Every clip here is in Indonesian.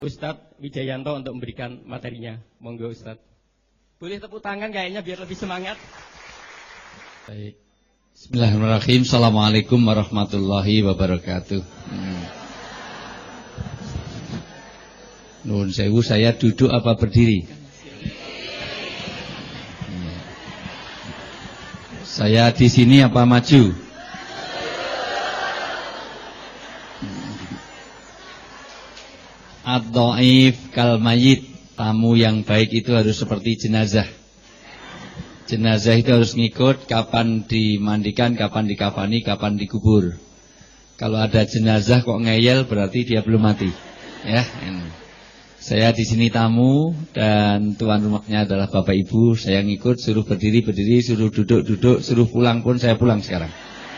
Ustadz Wijayanto untuk memberikan materinya. Monggo Ustadz. Boleh tepuk tangan kayaknya biar lebih semangat. Baik. Bismillahirrahmanirrahim. Assalamualaikum warahmatullahi wabarakatuh. Nuhun sewu, saya duduk apa berdiri? Saya di sini apa maju? Ad-dhaif kal mayyit. Tamu yang baik itu harus seperti jenazah. Jenazah itu harus ngikut kapan dimandikan, kapan dikafani, kapan dikubur. Kalau ada jenazah kok ngeyel berarti dia belum mati. Ya. Saya di sini tamu dan tuan rumahnya adalah Bapak Ibu. Saya ngikut, suruh berdiri, suruh duduk, suruh pulang pun saya pulang sekarang.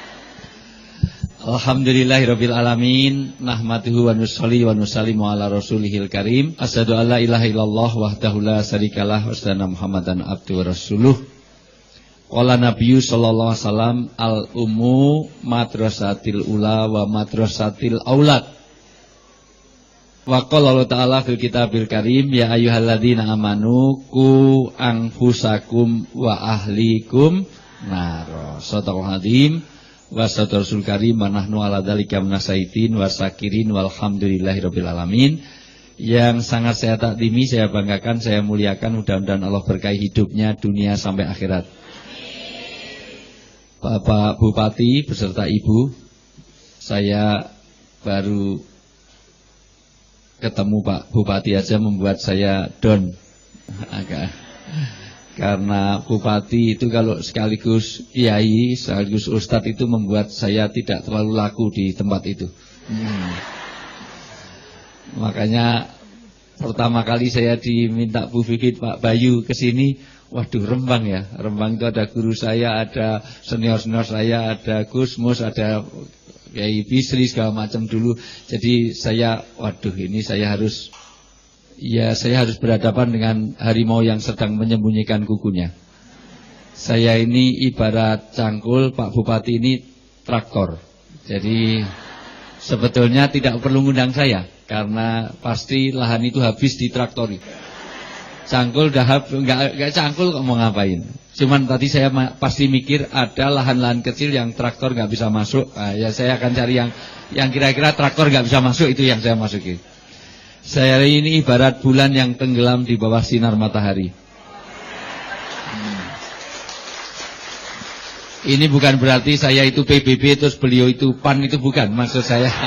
Alhamdulillahirabbil alamin, nahmaduhu wa nusalli wa nusallimu ala rasulihil karim. Asyhadu alla ilaha illallah wahdahu la syarikalah wa asyhadu anna Muhammadan abduhu wa rasuluh. Qala nabiyyu sallallahu alaihi wasallam, al ummu madrasatil ula wa madrasatil aulad. Wa qala Allah ta'ala fil kitabil karim, ya ayyuhalladzina amanu qu anfusakum wa ahlikum nar. Shadaqal azim. Wassalatu rasul karim wa nahnu ala dzalika minasaitin wasakirin walhamdulillahirabbil alamin. Yang sangat saya takdimi, saya banggakan, saya muliakan, mudah-mudahan Allah berkahi hidupnya dunia sampai akhirat. Bapak Bupati beserta Ibu, saya baru ketemu Pak Bupati aja membuat saya down agak. Karena Bupati itu kalau sekaligus kiai, sekaligus ustadz itu membuat saya tidak terlalu laku di tempat itu. Makanya pertama kali saya diminta Bu Fikit, Pak Bayu ke sini, waduh Rembang ya. Rembang itu ada guru saya, ada senior-senior saya, ada Gusmus, ada Kiai Bisri segala macam dulu. Jadi saya, waduh ini saya harus berhadapan dengan harimau yang sedang menyembunyikan kukunya. Saya ini ibarat cangkul, Pak Bupati ini traktor. Jadi sebetulnya tidak perlu ngundang saya, karena pasti lahan itu habis ditraktori. Cangkul enggak cangkul kok mau ngapain. Cuman tadi saya pasti mikir ada lahan-lahan kecil yang traktor enggak bisa masuk. Nah, ya saya akan cari yang kira-kira traktor enggak bisa masuk, itu yang saya masuki. Saya ini ibarat bulan yang tenggelam di bawah sinar matahari. Ini bukan berarti saya itu PBB terus beliau itu PAN, itu bukan. Maksud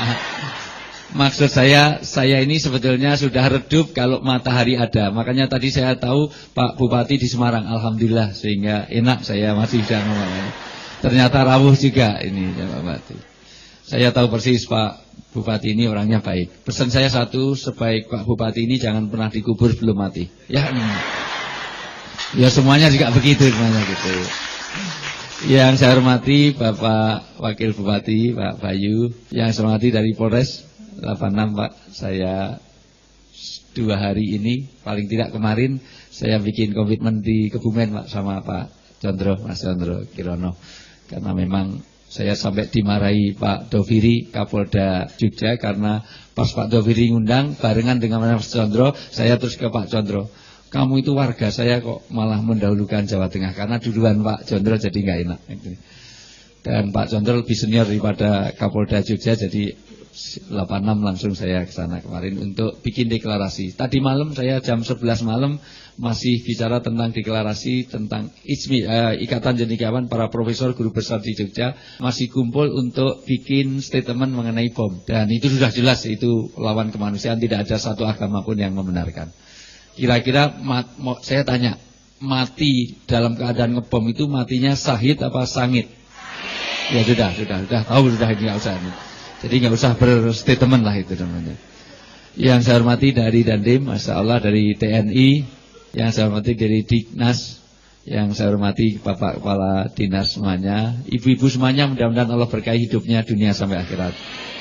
saya ini sebetulnya sudah redup kalau matahari ada. Makanya tadi saya tahu Pak Bupati di Semarang, alhamdulillah, sehingga enak saya masih bisa ngomong. Ternyata rawuh juga ini Pak Bupati. Saya tahu persis Pak Bupati ini orangnya baik. Pesan saya satu, sebaik Pak Bupati ini jangan pernah dikubur belum mati. Ya semuanya juga begitu semuanya gitu. Yang saya hormati Bapak Wakil Bupati, Pak Bayu. Yang saya hormati dari Polres 86 Pak. Saya 2 hari ini, paling tidak kemarin, saya bikin komitmen di Kebumen Pak sama Pak Condro, Mas Condro Kirono. Karena memang saya sampai dimarahi Pak Doviri, Kapolda Jogja, karena pas Pak Doviri ngundang barengan dengan Mas Condro, saya terus ke Pak Condro. Kamu itu warga saya kok malah mendahulukan Jawa Tengah, karena duluan Pak Condro jadi nggak enak. Dan Pak Condro lebih senior daripada Kapolda Jogja, jadi 86 langsung saya ke sana kemarin untuk bikin deklarasi. Tadi malam saya jam 11 malam masih bicara tentang deklarasi tentang Ikatan Cendekiawan para profesor guru besar di Jogja masih kumpul untuk bikin statement mengenai bom. Dan itu sudah jelas itu lawan kemanusiaan, tidak ada satu agama pun yang membenarkan. Kira-kira saya tanya, mati dalam keadaan ngebom itu matinya syahid apa sangit? Ya sudah tahu sudah, ini enggak usah. Jadi nggak usah berstatement lah itu namanya. Yang saya hormati dari Dandim, Masya Allah, dari TNI, yang saya hormati dari Dignas, yang saya hormati Bapak Kepala Dinas semuanya, ibu-ibu semuanya, mudah-mudahan Allah berkahi hidupnya dunia sampai akhirat.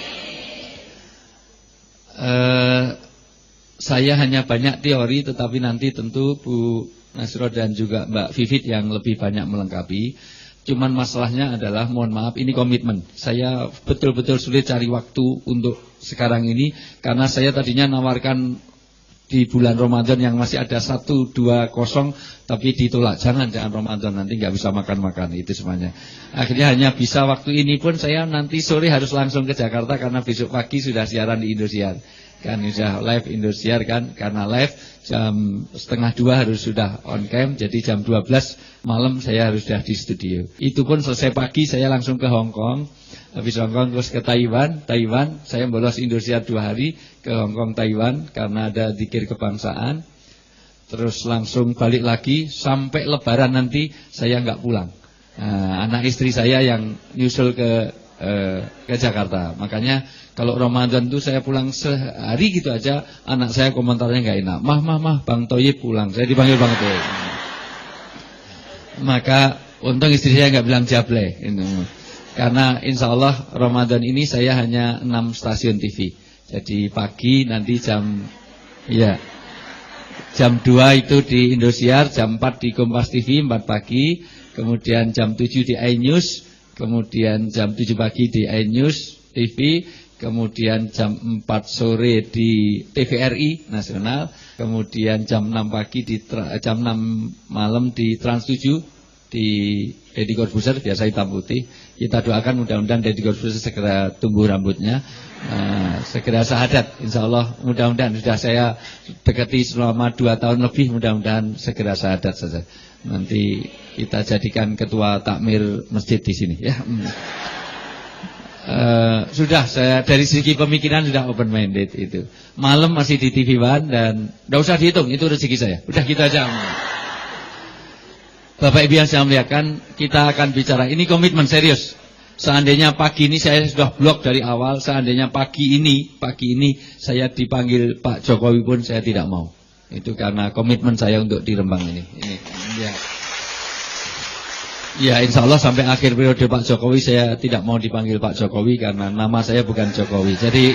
Saya hanya banyak teori, tetapi nanti tentu Bu Nasro dan juga Mbak Vivit yang lebih banyak melengkapi. Cuman masalahnya adalah, mohon maaf, ini komitmen. Saya betul-betul sulit cari waktu untuk sekarang ini, karena saya tadinya nawarkan di bulan Ramadan yang masih ada 1-2 kosong, tapi ditolak. Jangan Ramadan, nanti nggak bisa makan-makan, itu semuanya. Akhirnya hanya bisa waktu ini pun, saya nanti sore harus langsung ke Jakarta, karena besok pagi sudah siaran di Indosiar. Kan sudah live Indosiar kan, karena live jam 1:30 harus sudah on cam, jadi jam 12 malam saya harus sudah di studio. Itu pun selesai pagi saya langsung ke Hong Kong, habis Hong Kong terus ke Taiwan, saya bolos Indosiar 2 hari, ke Hong Kong Taiwan karena ada zikir kebangsaan, terus langsung balik lagi sampai Lebaran nanti saya nggak pulang. Anak istri saya yang nyusul ke Jakarta, makanya kalau Ramadan itu saya pulang sehari gitu aja, anak saya komentarnya nggak enak. Mah, Bang Toyib pulang. Saya dipanggil Bang Toyib. Maka untung istri saya nggak bilang jable. Karena insya Allah Ramadan ini saya hanya 6 stasiun TV. Jadi pagi nanti jam 2 itu di Indosiar, jam 4 di Kompas TV, 4 pagi. Kemudian jam 7 di iNews, kemudian jam 7 pagi di iNews TV, kemudian jam 4 sore di TVRI Nasional, kemudian jam 6 pagi jam 6 malam di Trans 7 di Deddy Corbuzier, biasa hitam putih. Kita doakan mudah-mudahan Deddy Corbuzier segera tumbuh rambutnya, segera syahadat. Insya Allah mudah-mudahan, sudah saya dekati selama 2 tahun lebih, mudah-mudahan segera syahadat saja. Nanti kita jadikan ketua takmir masjid di sini ya. Sudah, saya dari segi pemikiran sudah open minded itu. Malam masih di TV One dan tidak usah dihitung, itu rezeki saya. Udah gitu aja. Bapak Ibu yang saya muliakan, kita akan bicara, ini komitmen serius. Seandainya pagi ini saya sudah blok dari awal, seandainya pagi ini saya dipanggil Pak Jokowi pun saya tidak mau. Itu karena komitmen saya untuk di Rembang ini ya. Ya, insya Allah sampai akhir periode Pak Jokowi saya tidak mau dipanggil Pak Jokowi karena nama saya bukan Jokowi. Jadi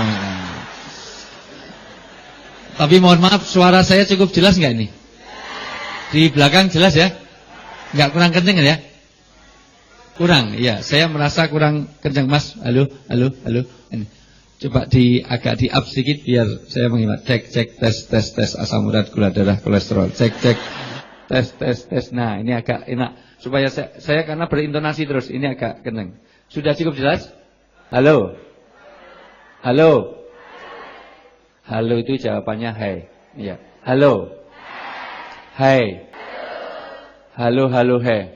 tapi mohon maaf, suara saya cukup jelas nggak ini? Di belakang jelas ya? Nggak kurang kenceng ya? Kurang, ya. Saya merasa kurang kenceng, Mas. Halo. Ini. Coba agak di up sedikit biar saya mengingat. Cek tes asam urat, gula darah, kolesterol. Cek tes. Nah, ini agak enak. Supaya saya karena berintonasi terus, ini agak kenceng. Sudah cukup jelas? Halo. Halo itu jawabannya hai. Iya. Halo. Hai. Halo hai.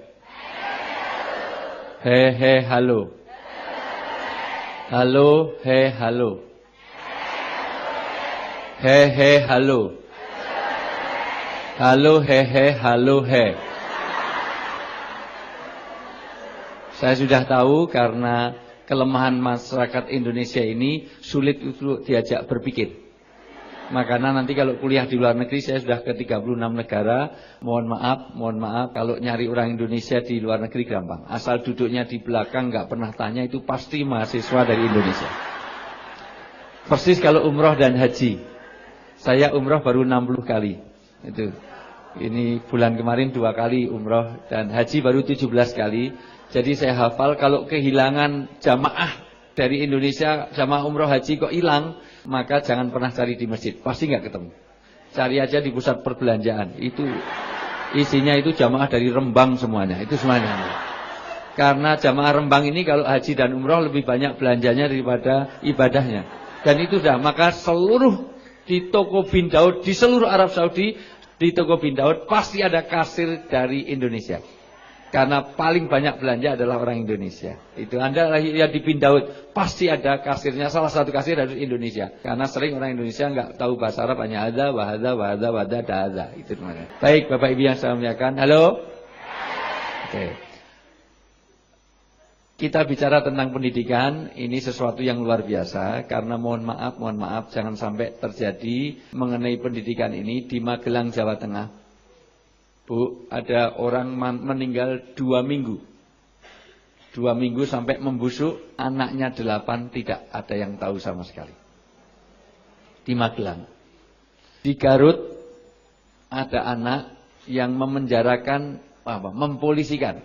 He halo. Halo he halo. He halo. Halo he halo he. Saya sudah tahu karena kelemahan masyarakat Indonesia ini sulit untuk diajak berpikir. Makanya nanti kalau kuliah di luar negeri, saya sudah ke 36 negara. Mohon maaf kalau nyari orang Indonesia di luar negeri gampang. Asal duduknya di belakang nggak pernah tanya, itu pasti mahasiswa dari Indonesia. Persis kalau umroh dan haji. Saya umroh baru 60 kali. Itu. Ini bulan kemarin 2 kali umroh dan haji baru 17 kali. Jadi saya hafal kalau kehilangan jamaah dari Indonesia, jamaah umroh haji kok hilang, maka jangan pernah cari di masjid, pasti nggak ketemu. Cari aja di pusat perbelanjaan, itu isinya itu jamaah dari Rembang semuanya, itu semuanya. Karena jamaah Rembang ini kalau haji dan umroh lebih banyak belanjanya daripada ibadahnya. Dan itu sudah, maka seluruh di toko bin Daud, di seluruh Arab Saudi, di toko bin Daud pasti ada kasir dari Indonesia. Karena paling banyak belanja adalah orang Indonesia. Itu Anda lihat di bin Daud, pasti ada kasirnya, salah satu kasir dari Indonesia. Karena sering orang Indonesia nggak tahu bahasa Arab, hanya ada, wahada, dahada. Itu namanya. Baik, Bapak Ibu yang saya muliakan. Halo? Oke. Kita bicara tentang pendidikan, ini sesuatu yang luar biasa. Karena mohon maaf, jangan sampai terjadi mengenai pendidikan ini di Magelang, Jawa Tengah. Bu, ada orang meninggal 2 minggu. 2 minggu sampai membusuk, anaknya 8 tidak ada yang tahu sama sekali. Di Magelang. Di Garut ada anak yang memenjarakan mempolisikan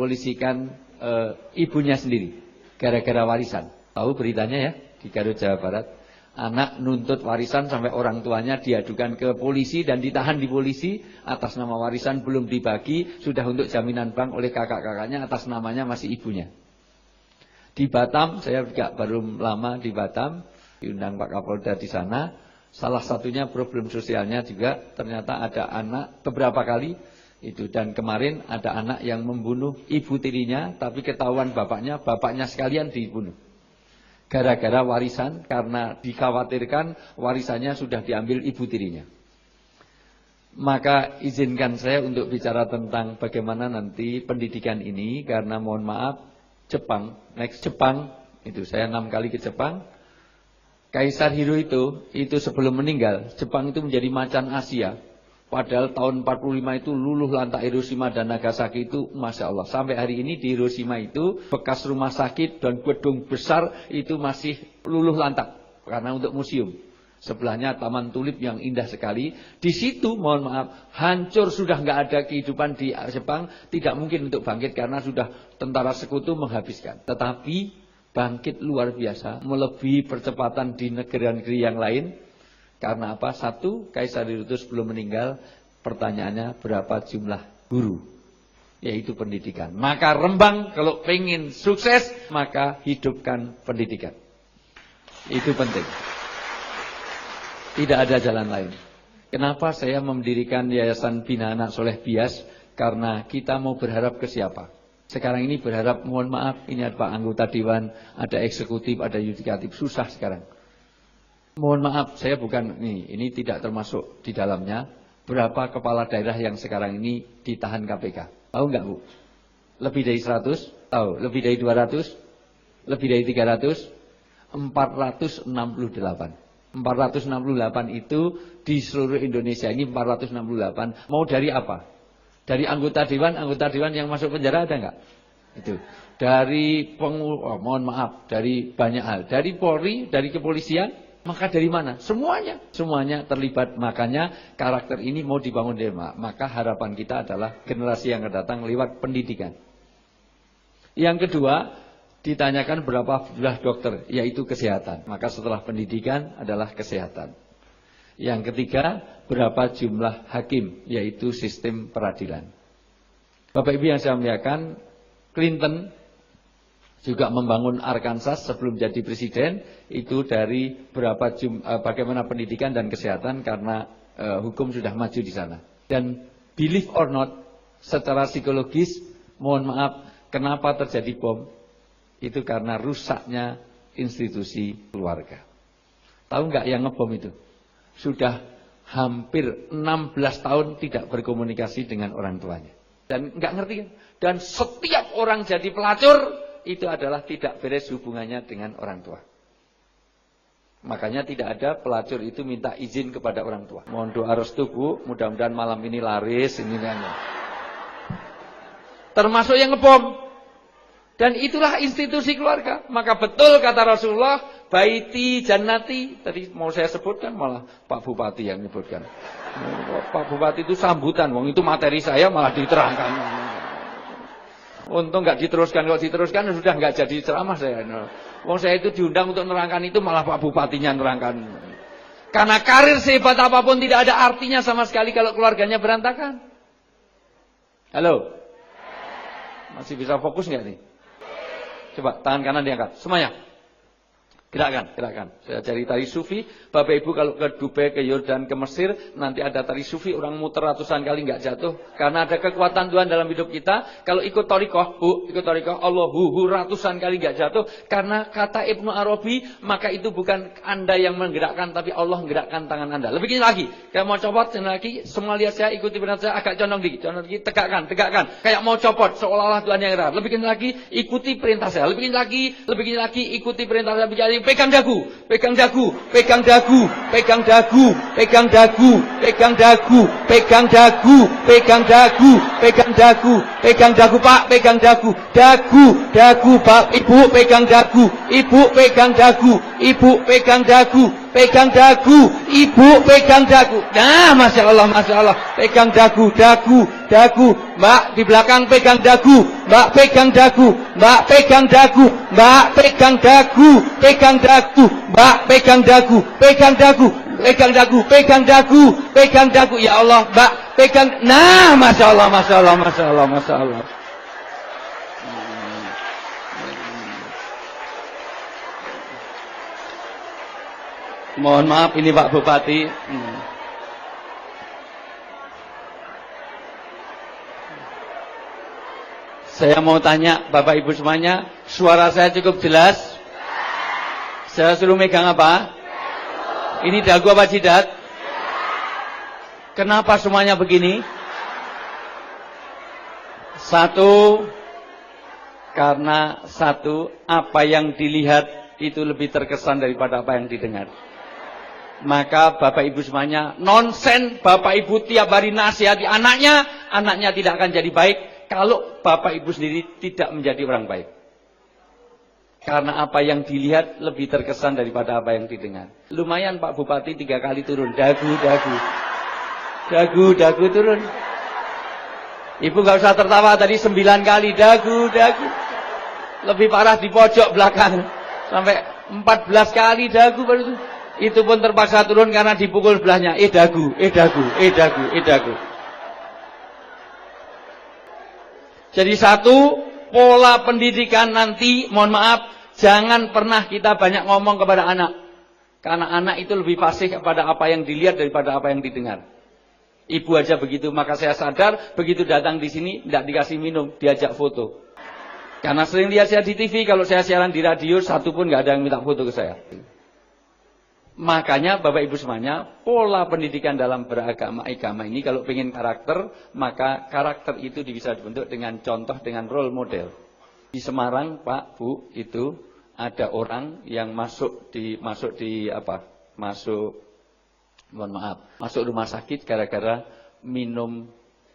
ibunya sendiri gara-gara warisan. Tahu beritanya ya, di Garut, Jawa Barat. Anak nuntut warisan sampai orang tuanya diadukan ke polisi dan ditahan di polisi atas nama warisan belum dibagi, sudah untuk jaminan bank oleh kakak-kakaknya, atas namanya masih ibunya. Di Batam, saya juga baru lama di Batam, diundang Pak Kapolda di sana. Salah satunya problem sosialnya juga ternyata ada anak beberapa kali itu, dan kemarin ada anak yang membunuh ibu tirinya, tapi ketahuan bapaknya sekalian dibunuh. Gara-gara warisan, karena dikhawatirkan warisannya sudah diambil ibu tirinya. Maka izinkan saya untuk bicara tentang bagaimana nanti pendidikan ini, karena mohon maaf, Jepang itu saya 6 kali ke Jepang. Kaisar Hirohito itu sebelum meninggal, Jepang itu menjadi macan Asia. Padahal tahun 45 itu luluh lantak Hiroshima dan Nagasaki itu, Masya Allah. Sampai hari ini di Hiroshima itu, bekas rumah sakit dan gedung besar itu masih luluh lantak. Karena untuk museum. Sebelahnya Taman Tulip yang indah sekali. Di situ, mohon maaf, hancur, sudah nggak ada kehidupan di Jepang. Tidak mungkin untuk bangkit karena sudah tentara sekutu menghabiskan. Tetapi bangkit luar biasa, melebihi percepatan di negeri-negeri yang lain. Karena apa? Satu, Kaisar Hirohito sebelum meninggal, pertanyaannya berapa jumlah guru? Yaitu pendidikan. Maka Rembang kalau pengen sukses, maka hidupkan pendidikan. Itu penting. Tidak ada jalan lain. Kenapa saya mendirikan Yayasan Bina Anak Soleh Bias? Karena kita mau berharap ke siapa? Sekarang ini berharap, mohon maaf, ini ada Pak anggota Dewan, ada eksekutif, ada yudikatif, susah sekarang. Mohon maaf, saya bukan, ini tidak termasuk di dalamnya. Berapa kepala daerah yang sekarang ini ditahan KPK? Tahu nggak Bu? Lebih dari 100? Tahu? Lebih dari 200? Lebih dari 300? 468. 468 itu di seluruh Indonesia ini 468. Mau dari apa? Dari anggota dewan yang masuk penjara ada nggak? Itu. Dari mohon maaf, dari banyak hal. Dari Polri, dari kepolisian. Maka dari mana? Semuanya terlibat. Makanya karakter ini mau dibangun dari mana? Maka harapan kita adalah generasi yang akan datang lewat pendidikan. Yang kedua, ditanyakan berapa jumlah dokter, yaitu kesehatan. Maka setelah pendidikan adalah kesehatan. Yang ketiga, berapa jumlah hakim, yaitu sistem peradilan. Bapak Ibu yang saya muliakan, Clinton juga membangun Arkansas sebelum jadi presiden, itu dari bagaimana pendidikan dan kesehatan, karena hukum sudah maju di sana. Dan believe or not, secara psikologis, mohon maaf, kenapa terjadi bom? Itu karena rusaknya institusi keluarga. Tahu nggak yang ngebom itu? Sudah hampir 16 tahun tidak berkomunikasi dengan orang tuanya. Dan nggak ngerti kan? Dan setiap orang jadi pelacur, itu adalah tidak beres hubungannya dengan orang tua. Makanya tidak ada pelacur itu minta izin kepada orang tua. Mohon doa restu Bu, mudah-mudahan malam ini laris ini. Termasuk yang ngebom. Dan itulah institusi keluarga. Maka betul kata Rasulullah, baiti jannati. Tadi mau saya sebutkan, malah Pak Bupati yang menyebutkan. Pak Bupati itu sambutan, wong itu materi saya malah diterangkan. Untung nggak diteruskan, kalau diteruskan sudah nggak jadi ceramah saya. Wong saya itu diundang untuk nerangkan itu, malah Pak Bupatinya nerangkan. Karena karir sehebat apapun tidak ada artinya sama sekali kalau keluarganya berantakan. Halo? Masih bisa fokus nggak nih? Coba tangan kanan diangkat, semuanya. Gerakan. Saya cari tari sufi. Bapak Ibu kalau ke Dubai, ke Yordan, ke Mesir, nanti ada tari sufi, orang muter ratusan kali nggak jatuh. Karena ada kekuatan Tuhan dalam hidup kita. Kalau ikut thariqah, Bu, ikut thariqah, Allahu ratusan kali nggak jatuh. Karena kata Ibnu Arabi, maka itu bukan Anda yang menggerakkan, tapi Allah menggerakkan tangan Anda. Lebih gini lagi, kayak mau copot, lagi, semua lihat saya, ikuti perintah saya, agak condong dikit, tegakkan. Kayak mau copot, seolah-olah Tuhan yang gerak. Lebih gini lagi, ikuti perintah saya. Lebih gini lagi, ikuti perintah saya. Pegang dagu, pegang dagu, pegang dagu, pegang dagu, pegang dagu, pegang dagu, pegang dagu, pegang dagu, pegang dagu, pegang dagu Pak, pegang dagu, dagu Pak, Ibu pegang dagu, Ibu pegang dagu, ibu pegang dagu, ibu pegang dagu. Nah, masya Allah, pegang dagu, mbak di belakang pegang dagu, mbak pegang dagu, mbak pegang dagu, mbak pegang dagu, mbak pegang dagu, pegang dagu, ya Allah, mbak pegang. Nah, masya Allah. Mohon maaf ini Pak Bupati. Saya mau tanya Bapak Ibu semuanya, suara saya cukup jelas? Saya suruh megang apa? Ini dagu apa jidat? Kenapa semuanya begini? Karena apa yang dilihat itu lebih terkesan daripada apa yang didengar. Maka Bapak Ibu semuanya, nonsen Bapak Ibu tiap hari nasihati anaknya tidak akan jadi baik kalau Bapak Ibu sendiri tidak menjadi orang baik. Karena apa yang dilihat lebih terkesan daripada apa yang didengar. Lumayan Pak Bupati 3 kali turun, dagu turun. Ibu gak usah tertawa, tadi 9 kali dagu. Lebih parah di pojok belakang, sampai 14 kali dagu baru itu. Itu pun terpaksa turun karena dipukul sebelahnya. Dagu. Jadi pola pendidikan nanti, mohon maaf, jangan pernah kita banyak ngomong kepada anak. Karena anak itu lebih fasih kepada apa yang dilihat daripada apa yang didengar. Ibu aja begitu, maka saya sadar begitu datang di sini tidak dikasih minum, diajak foto. Karena sering lihat saya di TV, kalau saya siaran di radio, satu pun nggak ada yang minta foto ke saya. Makanya Bapak Ibu semuanya, pola pendidikan dalam agama ini kalau pengen karakter, maka karakter itu bisa dibentuk dengan contoh, dengan role model. Di Semarang, Pak, Bu, itu ada orang yang masuk rumah sakit gara-gara minum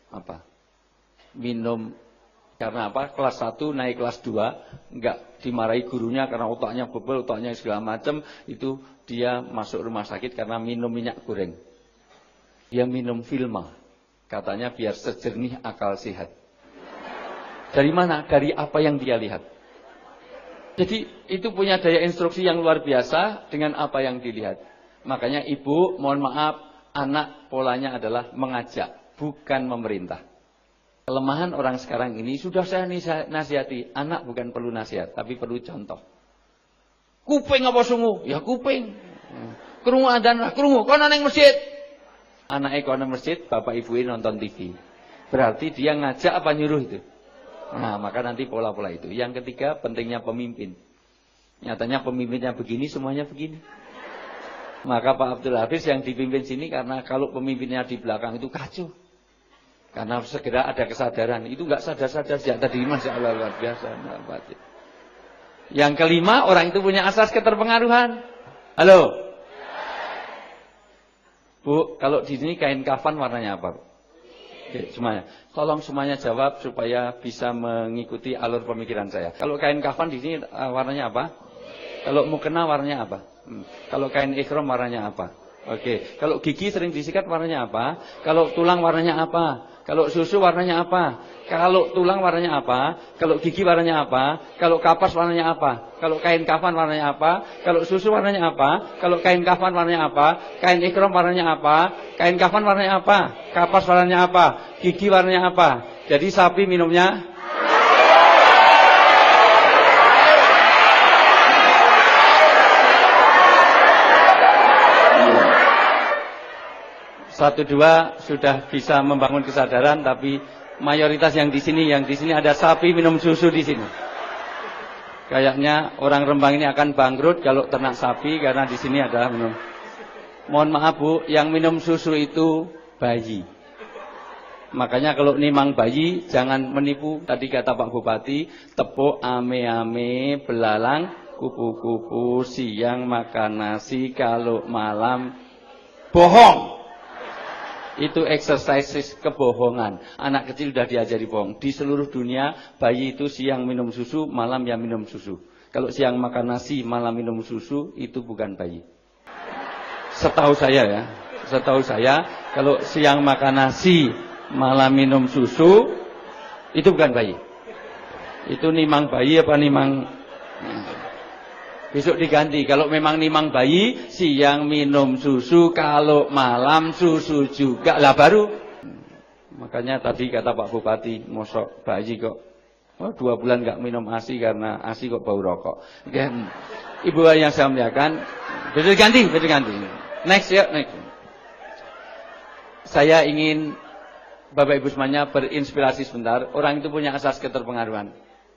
karena kelas 1 naik kelas 2 enggak dimarahi gurunya karena otaknya bebel, otaknya segala macam, itu dia masuk rumah sakit karena minum minyak goreng. Dia minum Vilma, katanya biar sejernih akal sehat. Dari mana? Dari apa yang dia lihat. Jadi itu punya daya instruksi yang luar biasa dengan apa yang dilihat. Makanya ibu, mohon maaf, anak polanya adalah mengajak, bukan memerintah. Kelemahan orang sekarang ini, sudah saya nasihati, anak bukan perlu nasihat, tapi perlu contoh. Kuping apa sungu? Ya kuping. Krungu adzan lah, krungu. Kono nang masjid. Anaknya kono masjid, bapak ibu ini nonton TV. Berarti dia ngajak apa nyuruh itu? Nah, maka nanti pola-pola itu. Yang ketiga, pentingnya pemimpin. Nyatanya pemimpinnya begini, semuanya begini. Maka Pak Abdul Hafiz yang dipimpin sini, karena kalau pemimpinnya di belakang itu kacau. Karena segera ada kesadaran. Itu enggak sadar-sadar sejak tadi, Masya Allah, luar biasa. Yang kelima, orang itu punya asas keterpengaruhan. Halo? Bu, kalau di sini kain kafan warnanya apa? Oke, semuanya. Tolong semuanya jawab supaya bisa mengikuti alur pemikiran saya. Kalau kain kafan di sini warnanya apa? Kalau mukena warnanya apa? Kalau kain ikhram warnanya apa? Oke. Kalau gigi sering disikat warnanya apa? Kalau tulang warnanya apa? Kalau susu warnanya apa? Kalau tulang warnanya apa? Kalau gigi warnanya apa? Kalau kapas warnanya apa? Kalau kain kafan warnanya apa? Kalau susu warnanya apa? Kalau kain kafan warnanya apa? Kain ikhram warnanya apa? Kain kafan warnanya apa? Kapas warnanya apa? Gigi warnanya apa? Jadi sapi minumnya 1-2 sudah bisa membangun kesadaran, tapi mayoritas yang di sini ada sapi minum susu di sini. Kayaknya orang Rembang ini akan bangkrut kalau ternak sapi karena di sini ada minum. Mohon maaf Bu, yang minum susu itu bayi. Makanya kalau nimang bayi jangan menipu. Tadi kata Pak Bupati, tepuk ame-ame, belalang kupu-kupu, siang makan nasi, kalau malam bohong. Itu exercise kebohongan. Anak kecil sudah diajari bohong. Di seluruh dunia bayi itu siang minum susu, malam ya minum susu. kalau siang makan nasi, malam minum susu, itu bukan bayi. Setahu saya ya, setahu saya, kalau siang makan nasi, malam minum susu, itu bukan bayi. Itu nimang bayi apa nimang... Besok diganti, kalau memang nimang bayi, siang minum susu, kalau malam susu juga. Lah baru. Makanya tadi kata Pak Bupati, mosok bayi kok 2 bulan nggak minum ASI karena ASI kok bau rokok. Dan Ibu yang saya muliakan, besok diganti, besok diganti. Next ya, next. Saya ingin Bapak Ibu semuanya berinspirasi sebentar. Orang itu punya asas keterpengaruhan.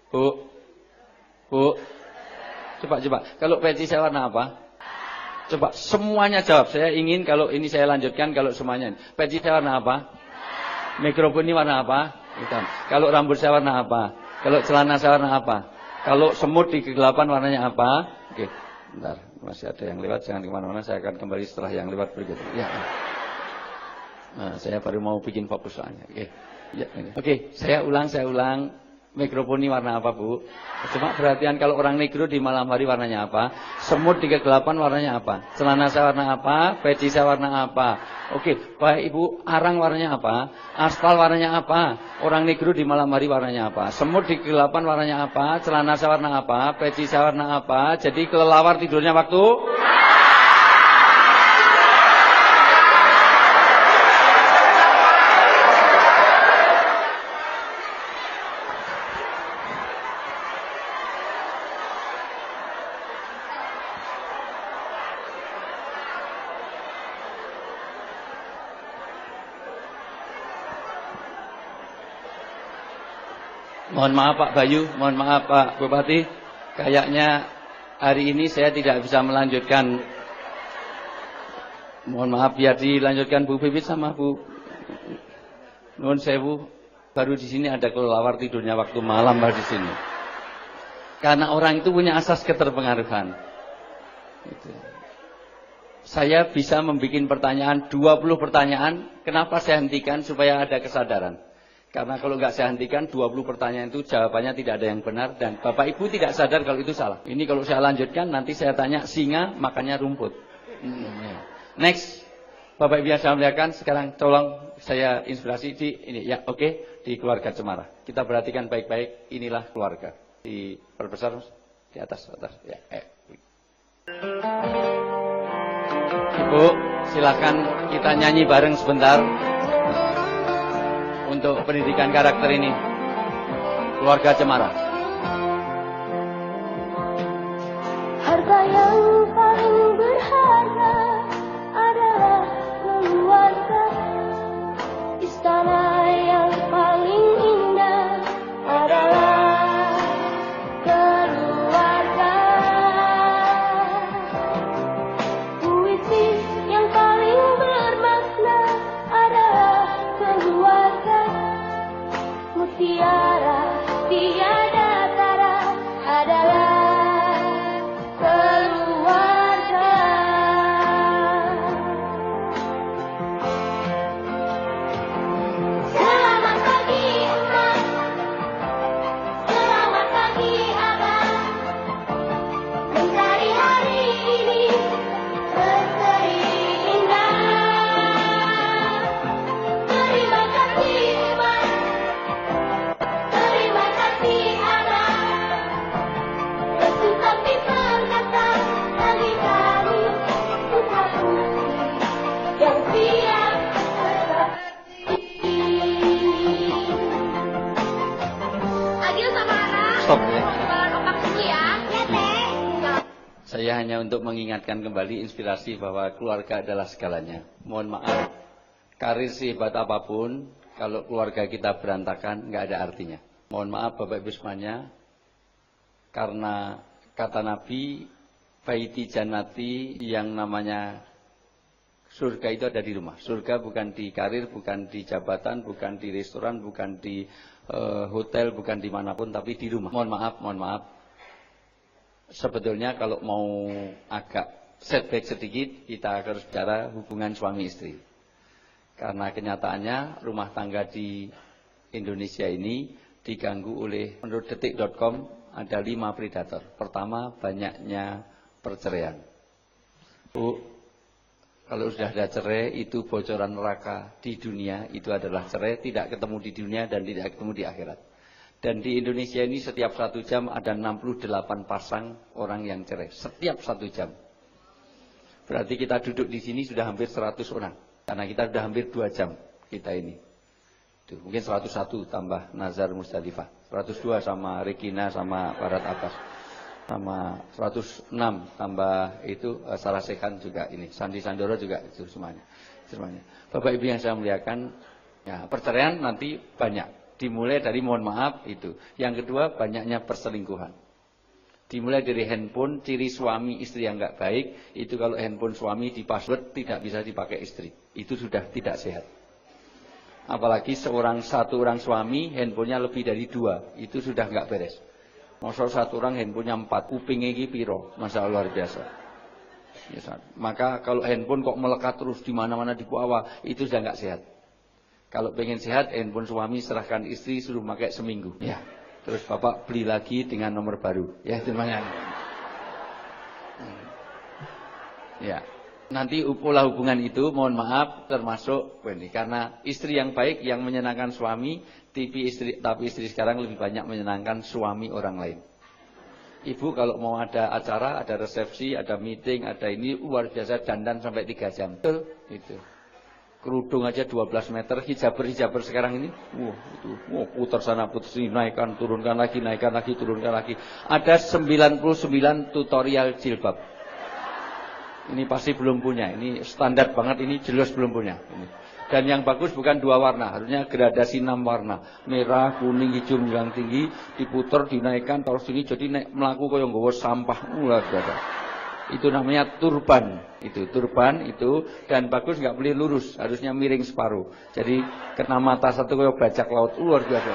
Bu. Coba. Kalau peci saya warna apa? Coba semuanya jawab. Saya ingin kalau ini saya lanjutkan kalau semuanya. Peci saya warna apa? Mikrofon ini warna apa? Hitam. Kalau rambut saya warna apa? Kalau celana saya warna apa? Kalau semut di kegelapan warnanya apa? Oke, bentar. Masih ada yang lewat. Jangan kemana-mana. Saya akan kembali setelah yang lewat berikutnya. Ya. Nah, saya baru mau bikin fokus soalnya. Oke. Ya, oke, saya ulang. Mikrofon ini warna apa, Bu? Cuma perhatian kalau orang negro di malam hari warnanya apa? Semut di kegelapan warnanya apa? Celana saya warna apa? Peci saya warna apa? Oke, Bapak Ibu, arang warnanya apa? Aspal warnanya apa? Orang negro di malam hari warnanya apa? Semut di kegelapan warnanya apa? Celana saya warna apa? Peci saya warna apa? Jadi kelelawar tidurnya waktu? Mohon maaf Pak Bayu, mohon maaf Pak Bupati. Kayaknya hari ini saya tidak bisa melanjutkan. Mohon maaf, biar dilanjutkan Bu Bibit sama Bu Nuhun Sewu. Baru di sini ada kelelawar tidurnya waktu malam baru di sini. Karena orang itu punya asas keterpengaruhan. Gitu. Saya bisa membuat pertanyaan 20 pertanyaan. Kenapa saya hentikan supaya ada kesadaran? Karena kalau nggak saya hentikan 20 pertanyaan itu jawabannya tidak ada yang benar dan Bapak Ibu tidak sadar kalau itu salah. Ini kalau saya lanjutkan nanti saya tanya singa makannya rumput. Next, Bapak Ibu yang saya muliakan, sekarang tolong saya inspirasi di ini ya, oke, di keluarga Cemara. Kita perhatikan baik-baik, inilah keluarga. Diperbesar di atas ya. Ibu, silakan kita nyanyi bareng sebentar. Untuk pendidikan karakter ini, keluarga Cemara. Harta yang paling berharga adalah keluarga. Istana yang paling indah adalah keluarga. Puisi yang paling bermakna adalah keluarga. Mutiara tiada tara adalah keluarga. Selamat pagi emak, selamat pagi abang, mencari hari ini berseri indah. Terima kasih emak, terima kasih abang, bersuka cita datang bagi kami putra putri yang siap berbakti. Agil sama Ara, Stop ya. opak dulu ya. Ya teh. Saya hanya untuk mengingatkan kembali inspirasi bahwa keluarga adalah segalanya. Mohon maaf, karir sehebat apapun, kalau keluarga kita berantakan, nggak ada artinya. Mohon maaf Bapak Ibu semuanya, karena kata Nabi, Baiti Jannati, yang namanya surga itu ada di rumah. Surga bukan di karir, bukan di jabatan, bukan di restoran, bukan di hotel, bukan dimanapun, tapi di rumah. Mohon maaf. Sebetulnya kalau mau agak setback sedikit, kita harus bicara hubungan suami istri. Karena kenyataannya rumah tangga di Indonesia ini diganggu oleh, menurut detik.com, ada 5 predator. Pertama, banyaknya perceraian. Bu, kalau sudah ada cerai, itu bocoran neraka di dunia. Itu adalah cerai, tidak ketemu di dunia dan tidak ketemu di akhirat. Dan di Indonesia ini setiap 1 jam ada 68 pasang orang yang cerai. Setiap 1 jam. Berarti kita duduk di sini sudah hampir 100 orang. Karena kita sudah hampir 2 jam kita ini. Tuh, mungkin 101 tambah Nazar Musdalifah. 102 sama Regina sama Barat Abbas. Sama 106 tambah itu Sarasehan juga ini. Sandi Sandoro juga itu semuanya. Bapak Ibu yang saya muliakan, ya, perceraian nanti banyak. Dimulai dari mohon maaf itu. Yang kedua, banyaknya perselingkuhan. Dimulai dari handphone, ciri suami istri yang enggak baik, itu kalau handphone suami di password tidak bisa dipakai istri. Itu sudah tidak sehat. Apalagi satu orang suami, handphonenya lebih dari 2, itu sudah enggak beres. Masa satu orang handphonenya 4, kupingnya ini piro, masa luar biasa. Ya, maka kalau handphone kok melekat terus di mana-mana di bawah, itu sudah enggak sehat. Kalau pengen sehat, handphone suami serahkan istri, suruh pakai seminggu. Ya, terus bapak beli lagi dengan nomor baru. Ya, temannya. Ya, nanti pola hubungan itu, mohon maaf, termasuk ini karena istri yang baik yang menyenangkan suami, tapi istri sekarang lebih banyak menyenangkan suami orang lain. Ibu kalau mau ada acara, ada resepsi, ada meeting, ada ini luar biasa dandan sampai 3 jam. Betul, itu. Kerudung aja 12 meter, hijaber sekarang ini, putar sana putar sini, naikkan, turunkan lagi, naikkan lagi, turunkan lagi. Ada 99 tutorial jilbab. Ini pasti belum punya, ini standar banget, ini jelas belum punya. Ini. Dan yang bagus bukan 2 warna, harusnya gradasi 6 warna. Merah, kuning, hijau, menjulang tinggi, diputar, dinaikkan, taruh sini, jadi naik melaku kaya nggawa sampah, luar biasa. Itu namanya turban, itu dan bagus nggak boleh lurus, harusnya miring separuh. Jadi kena mata satu kayak bajak laut, luar biasa.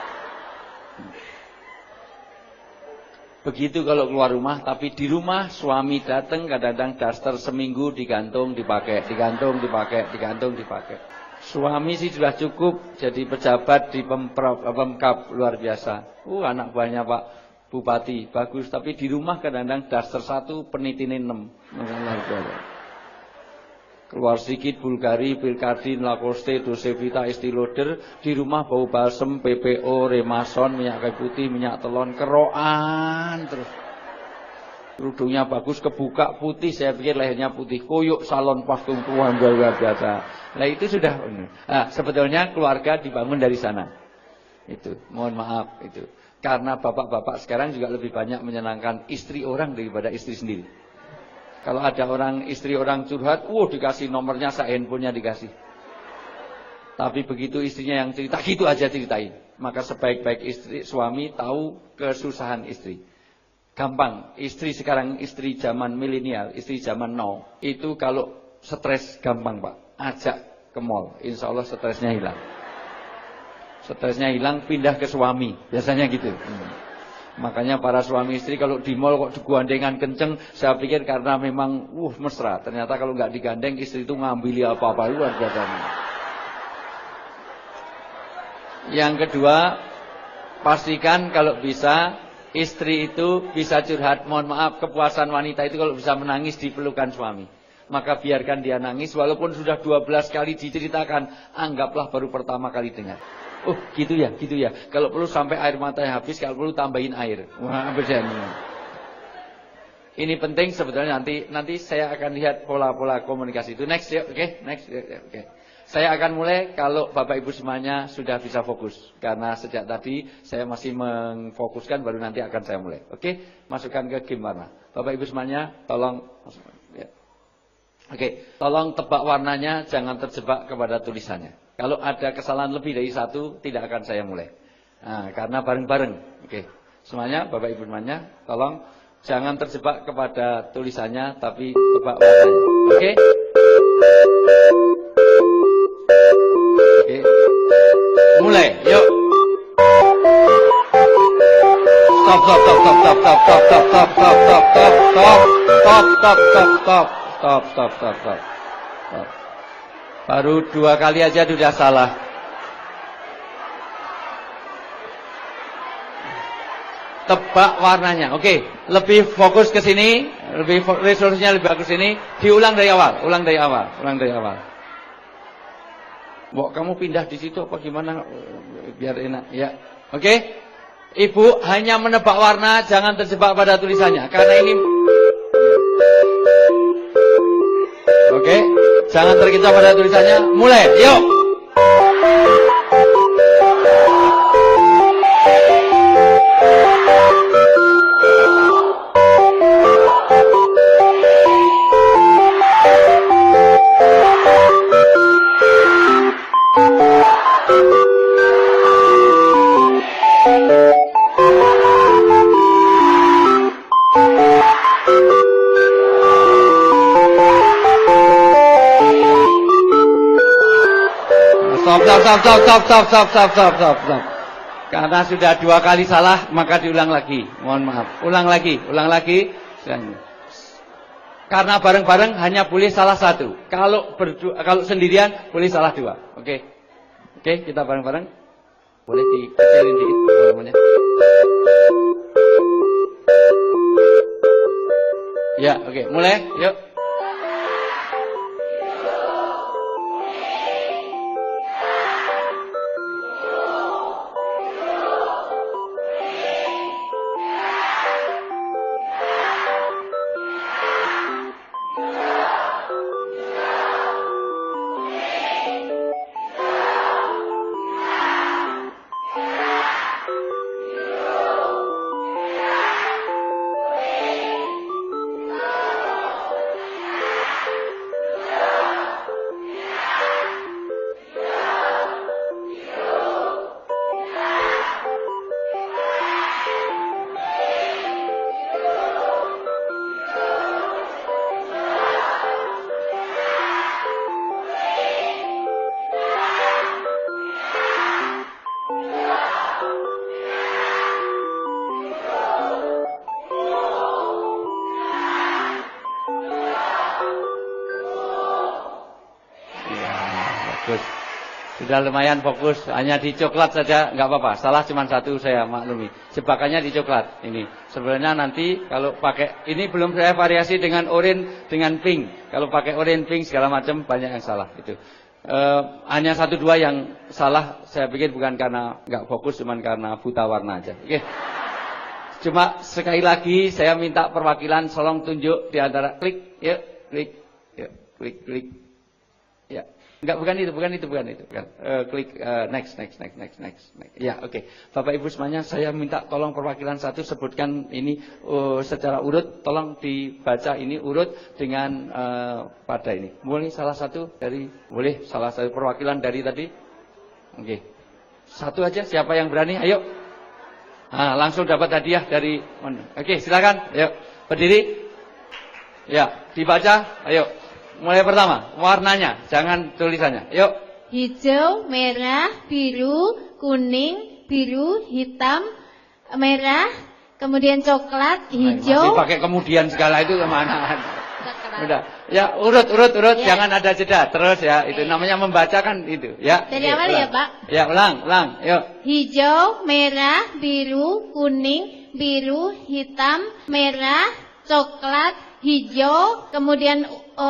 Begitu kalau keluar rumah, tapi di rumah suami datang kadang-kadang daster seminggu digantung dipakai. Suami sih sudah cukup jadi pejabat di Pemkab luar biasa. Anak buahnya Pak Bupati bagus, tapi di rumah kadang-kadang daster 1 penitine 6. Keluar sedikit Bulgari, Pilkardin, Lacoste, Dosevita, Estee Lauder, di rumah bau balsem, PPO, Remason, minyak kayu putih, minyak telon, keroan terus. Kerudungnya bagus, kebuka putih, saya pikir lehernya putih, koyuk salon parfum luar biasa. Nah itu sudah. Nah, sebetulnya keluarga dibangun dari sana. Itu, mohon maaf itu. Karena bapak-bapak sekarang juga lebih banyak menyenangkan istri orang daripada istri sendiri. Kalau ada istri orang curhat, dikasih nomornya, handphonenya dikasih. Tapi begitu istrinya yang cerita, gitu aja ceritain. Maka sebaik-baik suami tahu kesusahan istri. Gampang, istri sekarang, istri zaman milenial, istri zaman now, itu kalau stres gampang Pak, ajak ke mall, insya Allah stresnya hilang. Stresnya hilang, pindah ke suami. Biasanya gitu. Makanya para suami istri kalau di mall kok digandengan kenceng, saya pikir karena memang mesra. Ternyata kalau nggak digandeng, istri itu ngambili apa-apa luar biasa. Yang kedua, pastikan kalau bisa istri itu bisa curhat. Mohon maaf, kepuasan wanita itu kalau bisa menangis di pelukan suami. Maka biarkan dia nangis walaupun sudah 12 kali diceritakan, anggaplah baru pertama kali dengar. Gitu ya. Kalau perlu sampai air matanya habis, kalau perlu tambahin air. Wah, berjaya. Ini penting sebetulnya nanti saya akan lihat pola-pola komunikasi itu. Next ya, oke? Next. Oke. Saya akan mulai kalau Bapak Ibu semuanya sudah bisa fokus. Karena sejak tadi saya masih memfokuskan, baru nanti akan saya mulai. Oke? Masukkan ke game warna. Bapak Ibu semuanya tolong ya. Oke, tolong tebak warnanya, jangan terjebak kepada tulisannya. Kalau ada kesalahan lebih dari 1, tidak akan saya mulai. Nah, karena bareng-bareng. Oke, semuanya, Bapak Ibu semuanya, tolong jangan terjebak kepada tulisannya, tapi tebak warnanya. Oke? Oke. Mulai, yuk. Stop. Baru 2 kali aja sudah salah. tebak warnanya. Oke, lebih fokus ke sini, resolusinya lebih bagus sini. Diulang dari awal, ulang dari awal. Mbok, kamu pindah di situ apa gimana? Biar enak, ya. Oke. Ibu hanya menebak warna, jangan terjebak pada tulisannya. Karena ini oke, jangan terkecoh pada tulisannya. Mulai, yuk. Stop. Karena sudah 2 kali salah, maka diulang lagi. Mohon maaf. Ulang lagi. Karena bareng-bareng hanya boleh salah 1. Kalau sendirian boleh salah 2. Oke, kita bareng-bareng. Boleh dikecilin dikit namanya. Ya, oke. Mulai, yuk. Sudah lumayan fokus, hanya di coklat saja nggak apa-apa. Salah cuma 1, saya maklumi. Jebakannya di coklat ini. Sebenarnya nanti kalau pakai ini belum saya variasi dengan orange dengan pink. Kalau pakai orange pink segala macam banyak yang salah itu. Hanya 1-2 yang salah, saya pikir bukan karena nggak fokus, cuma karena buta warna aja. Oke. Cuma sekali lagi saya minta perwakilan, tolong tunjuk di antara klik, ya, klik, ya. Enggak, bukan itu. Klik next. Ya, oke. Bapak Ibu semuanya, saya minta tolong perwakilan 1 sebutkan ini secara urut, tolong dibaca ini urut dengan pada ini. Boleh salah satu perwakilan dari tadi? Oke. 1 aja, siapa yang berani? Ayo. Langsung dapat hadiah dari Oke, silakan. Ayo, berdiri. Ya, dibaca. Ayo. Mulai pertama, warnanya, jangan tulisannya. Yuk. Hijau, merah, biru, kuning, biru, hitam, merah, kemudian coklat, hijau. Masih pakai kemudian segala itu kemana? Udah. Ya, urut, ya. Jangan ada jeda. Terus ya, itu namanya membaca kan itu. Ya. Dari awal ya, Pak? Ya, ulang. Yuk. Hijau, merah, biru, kuning, biru, hitam, merah, coklat, hijau, kemudian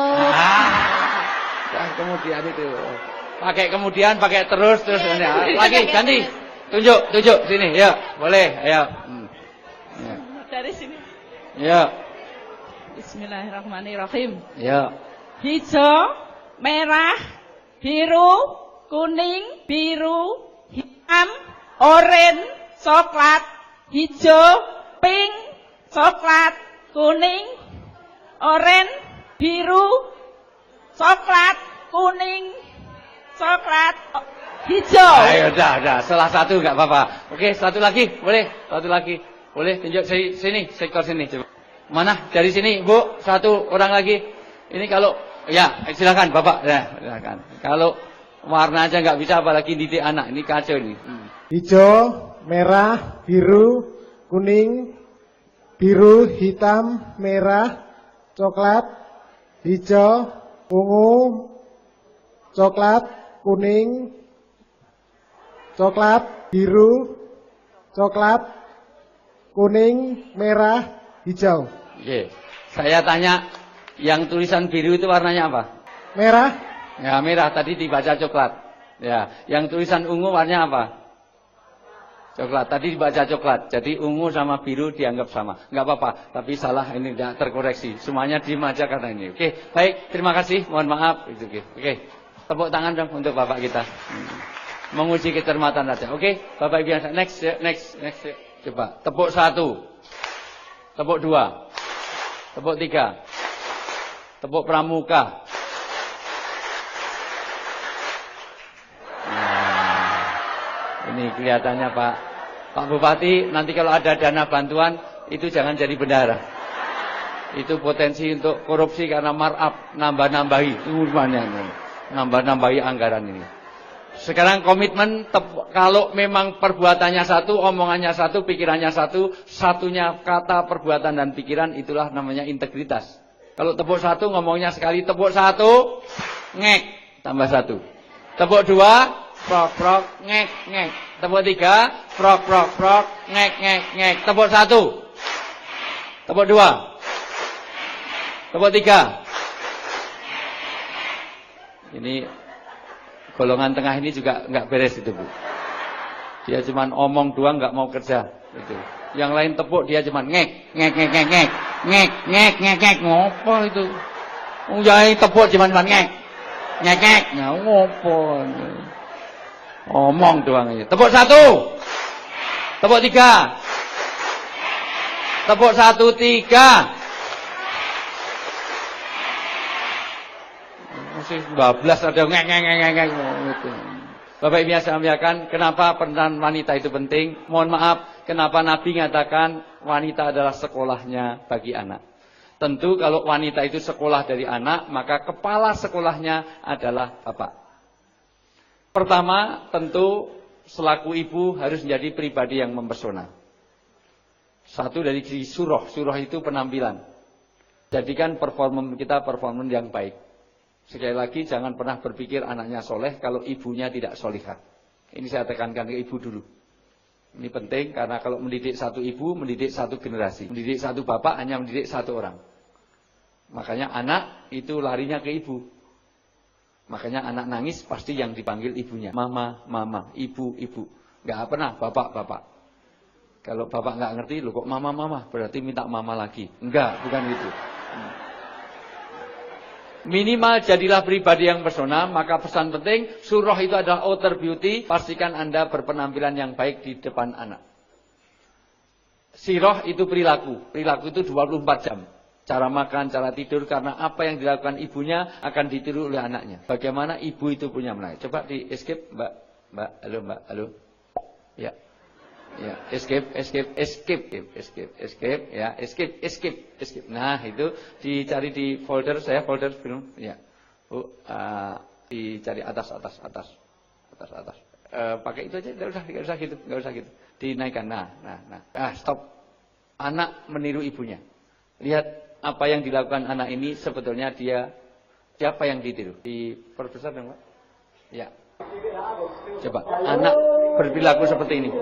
kemudian itu. Pakai kemudian, pakai terus ya. Lagi ganti. Tunjuk sini, ya. Boleh, ayo. Ya. Dari sini. Ya. Bismillahirrahmanirrahim. Ya. Hijau, merah, biru, kuning, biru, hitam, oranye, coklat, hijau, pink, coklat, kuning, oranye, biru, coklat, kuning, coklat, hijau. Ayo, udah. Salah 1 enggak apa-apa. Oke, 1 lagi, boleh. 1 lagi. Boleh tunjuk sini, sektor sini. Coba. Mana? Dari sini, Bu. 1 orang lagi. Ini kalau ya, silakan Bapak. Ya, silakan. Kalau warna aja enggak bisa, apalagi didik anak. Ini kacau ini. Hijau, merah, biru, kuning, biru, hitam, merah, coklat, hijau, ungu, coklat, kuning, coklat, biru, coklat, kuning, merah, hijau. Oke. Saya tanya, yang tulisan biru itu warnanya apa? Merah, Ya, merah. Tadi dibaca coklat. Ya, yang tulisan ungu warnanya apa? Coklat. Tadi dibaca coklat. Jadi ungu sama biru dianggap sama. Enggak apa-apa. Tapi salah, ini tidak terkoreksi. Semuanya diem aja karena ini. Oke, baik. Terima kasih. Mohon maaf. Itu oke. Tepuk tangan dong untuk Bapak kita. Menguji kecermatan saja. Oke, Bapak Ibu yang next. Coba. Tepuk 1. Tepuk 2. Tepuk 3. Tepuk pramuka. Ini kelihatannya Pak Bupati, nanti kalau ada dana bantuan itu jangan jadi bendahara. Itu potensi untuk korupsi karena markup, nambah-nambahi. Itu semuanya. Nambah-nambahi anggaran ini. Sekarang komitmen, kalau memang perbuatannya satu, omongannya satu, pikirannya satu, satunya kata, perbuatan dan pikiran, itulah namanya integritas. Kalau tepuk 1 ngomongnya sekali, tepuk 1, ngek, tambah 1. Tepuk 2, prok prok, ngek ngek. Tepuk 3, prok prok prok, ngek ngek ngek. Tepuk 1. Tepuk 2. Tepuk 3. Ini golongan tengah ini juga enggak beres itu, Bu. Dia cuman omong doang, enggak mau kerja itu. Yang lain tepuk, dia cuman ngek ngek ngek ngek ngek ngek ngek ngek ngek. Ngopo itu? Yang tepuk cuman ngek ngek ngek. Ngopo? Omong doang aja. Tepuk 1. Tepuk 3. Tepuk 1 3. Masih 12 ada ngek ngek ngek ngek gitu. Bapak Ibu yang saya muliakan, kenapa peran wanita itu penting? Mohon maaf, kenapa Nabi mengatakan wanita adalah sekolahnya bagi anak? Tentu kalau wanita itu sekolah dari anak, maka kepala sekolahnya adalah bapak. Pertama, tentu selaku ibu harus menjadi pribadi yang mempesona. Satu dari segi surah itu penampilan. Jadikan performa kita performa yang baik. Sekali lagi jangan pernah berpikir anaknya soleh kalau ibunya tidak solihah. Ini saya tekankan ke ibu dulu. Ini penting karena kalau mendidik satu ibu, mendidik satu generasi. Mendidik satu bapak hanya mendidik satu orang. Makanya anak itu larinya ke ibu. Makanya anak nangis pasti yang dipanggil ibunya. Mama, mama, ibu, ibu. Gak pernah bapak, bapak. Kalau bapak gak ngerti, loh kok mama, mama. Berarti minta mama lagi. Enggak, bukan itu. Minimal jadilah pribadi yang pesona. Maka pesan penting, surah itu adalah outer beauty. Pastikan Anda berpenampilan yang baik di depan anak. Sirah itu perilaku. Perilaku itu 24 jam. Cara makan, cara tidur, karena apa yang dilakukan ibunya akan ditiru oleh anaknya. Bagaimana ibu itu punya menarik. Coba di escape, Mbak, halo. Ya. Ya, escape, ya, escape. Nah, itu dicari di folder saya, folder film, ya. Dicari atas. Pakai itu aja, enggak usah gitu. Dinaikkan. Nah. Stop. Anak meniru ibunya. Lihat apa yang dilakukan anak ini sebetulnya dia siapa yang ditiru? Diperbesar dong, Pak. Ya. Coba anak berperilaku seperti ini.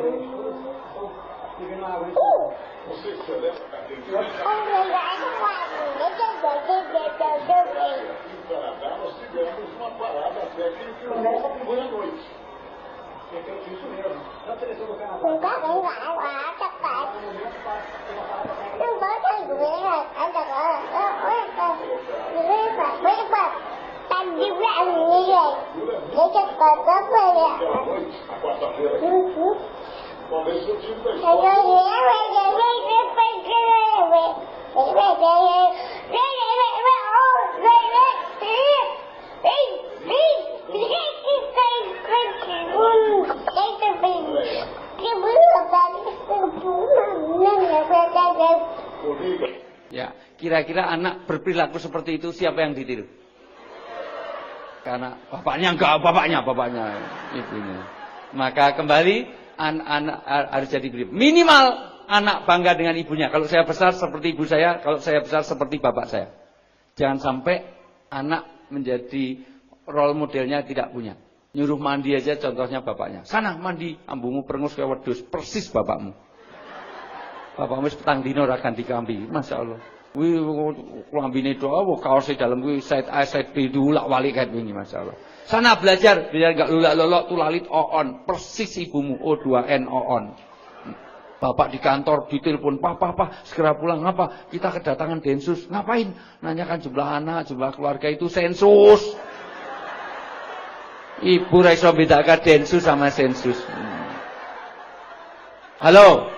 Ya, kira-kira anak berperilaku seperti itu siapa yang ditiru? Karena bapaknya enggak, bapaknya ibunya. Maka kembali anak harus jadi minimal anak bangga dengan ibunya. Kalau saya besar seperti ibu saya, kalau saya besar seperti bapak saya. Jangan sampai anak menjadi role modelnya tidak punya. Nyuruh mandi aja contohnya bapaknya. Sana mandi, ambumu perengus kayak wedhus, persis bapakmu. Bapak wis petang dino ora ganti kambi. Masyaallah. Kuwi klambine dawa, kaose dalem kuwi side A side B diulak-walik kayak wingi masyaallah. Sana belajar biar enggak lulak-lolok tulalit oon, persis ibumu O2N oon. Bapak di kantor ditelepon, "Pak, segera pulang apa? Kita kedatangan Densus." Ngapain? Nanyakan jumlah anak, jumlah keluarga itu sensus. Ibu ra iso bedakan Densus sama sensus. Halo.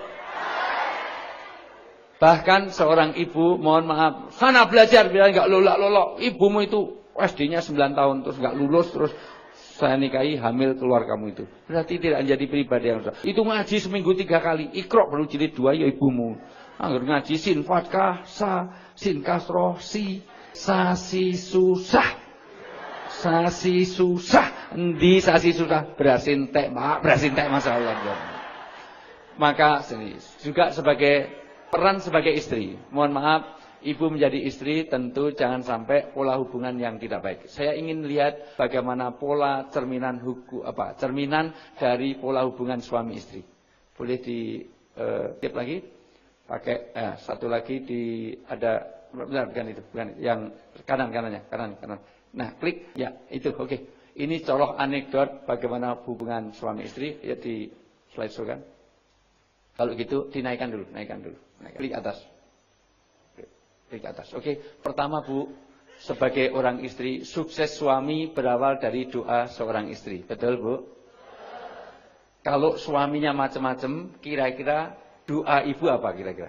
Bahkan seorang ibu, mohon maaf, sana belajar biar enggak lolak-lolok. Ibumu itu SD-nya 9 tahun terus enggak lulus, terus saya nikahi, hamil, keluar kamu itu. Berarti tidak menjadi pribadi yang susah. Itu ngaji seminggu 3 kali. Iqra baru jilid 2 ya ibumu. Angger ngaji sin fatkah, sa, sin kasroh, si, sa si susah. Sa si susah. Endi sa si susah? Berasin tek, Pak. Berasin tek masalah. Maka juga sebagai peran sebagai istri. Mohon maaf, ibu menjadi istri tentu jangan sampai pola hubungan yang tidak baik. Saya ingin lihat bagaimana pola cerminan cerminan dari pola hubungan suami istri. Boleh di tip lagi? Pakai satu lagi ada benar bukan itu, bukan yang kanan. Nah, klik ya itu oke. Ini colok anekdot bagaimana hubungan suami istri ya di slideshow kan. Kalau gitu dinaikkan dulu. Klik atas. Klik atas. Oke, pertama Bu, sebagai orang istri, sukses suami berawal dari doa seorang istri. Betul Bu? Kalau suaminya macam-macam, kira-kira doa ibu apa kira-kira?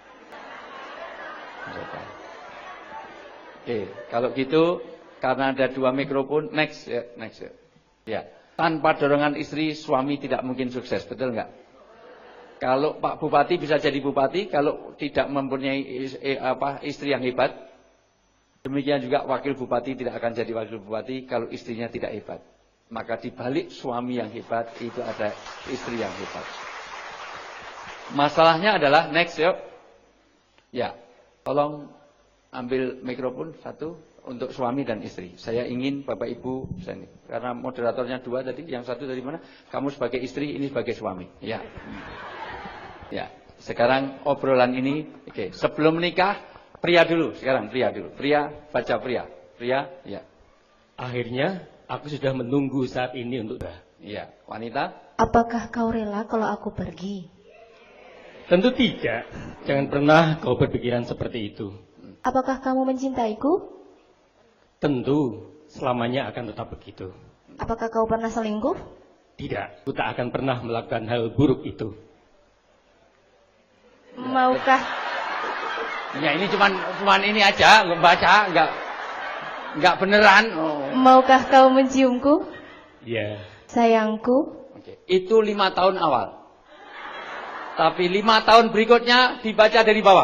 Oke, kalau gitu karena ada 2 mikrofon, next ya. Ya, tanpa dorongan istri, suami tidak mungkin sukses, betul nggak? Kalau Pak Bupati bisa jadi bupati, kalau tidak mempunyai istri yang hebat. Demikian juga wakil bupati tidak akan jadi wakil bupati kalau istrinya tidak hebat. Maka di balik suami yang hebat itu ada istri yang hebat. Masalahnya adalah next yuk. Ya, tolong ambil mikrofon satu untuk suami dan istri. Saya ingin Bapak Ibu ini, karena moderatornya 2 tadi, yang satu dari mana? Kamu sebagai istri, ini sebagai suami. Ya. Ya, sekarang obrolan ini, oke. Sebelum menikah, pria dulu. Sekarang pria dulu. Pria, baca pria. Pria, ya. Akhirnya, aku sudah menunggu saat ini untuk Ya, wanita. Apakah kau rela kalau aku pergi? Tentu tidak. Jangan pernah kau berpikiran seperti itu. Apakah kamu mencintaiku? Tentu, selamanya akan tetap begitu. Apakah kau pernah selingkuh? Tidak, aku tak akan pernah melakukan hal buruk itu. Maukah? Ya ini cuman ini aja, baca, enggak beneran. Oh. Maukah kau menciumku? Ya. Sayangku. Oke. Itu 5 tahun awal. Tapi 5 tahun berikutnya dibaca dari bawah.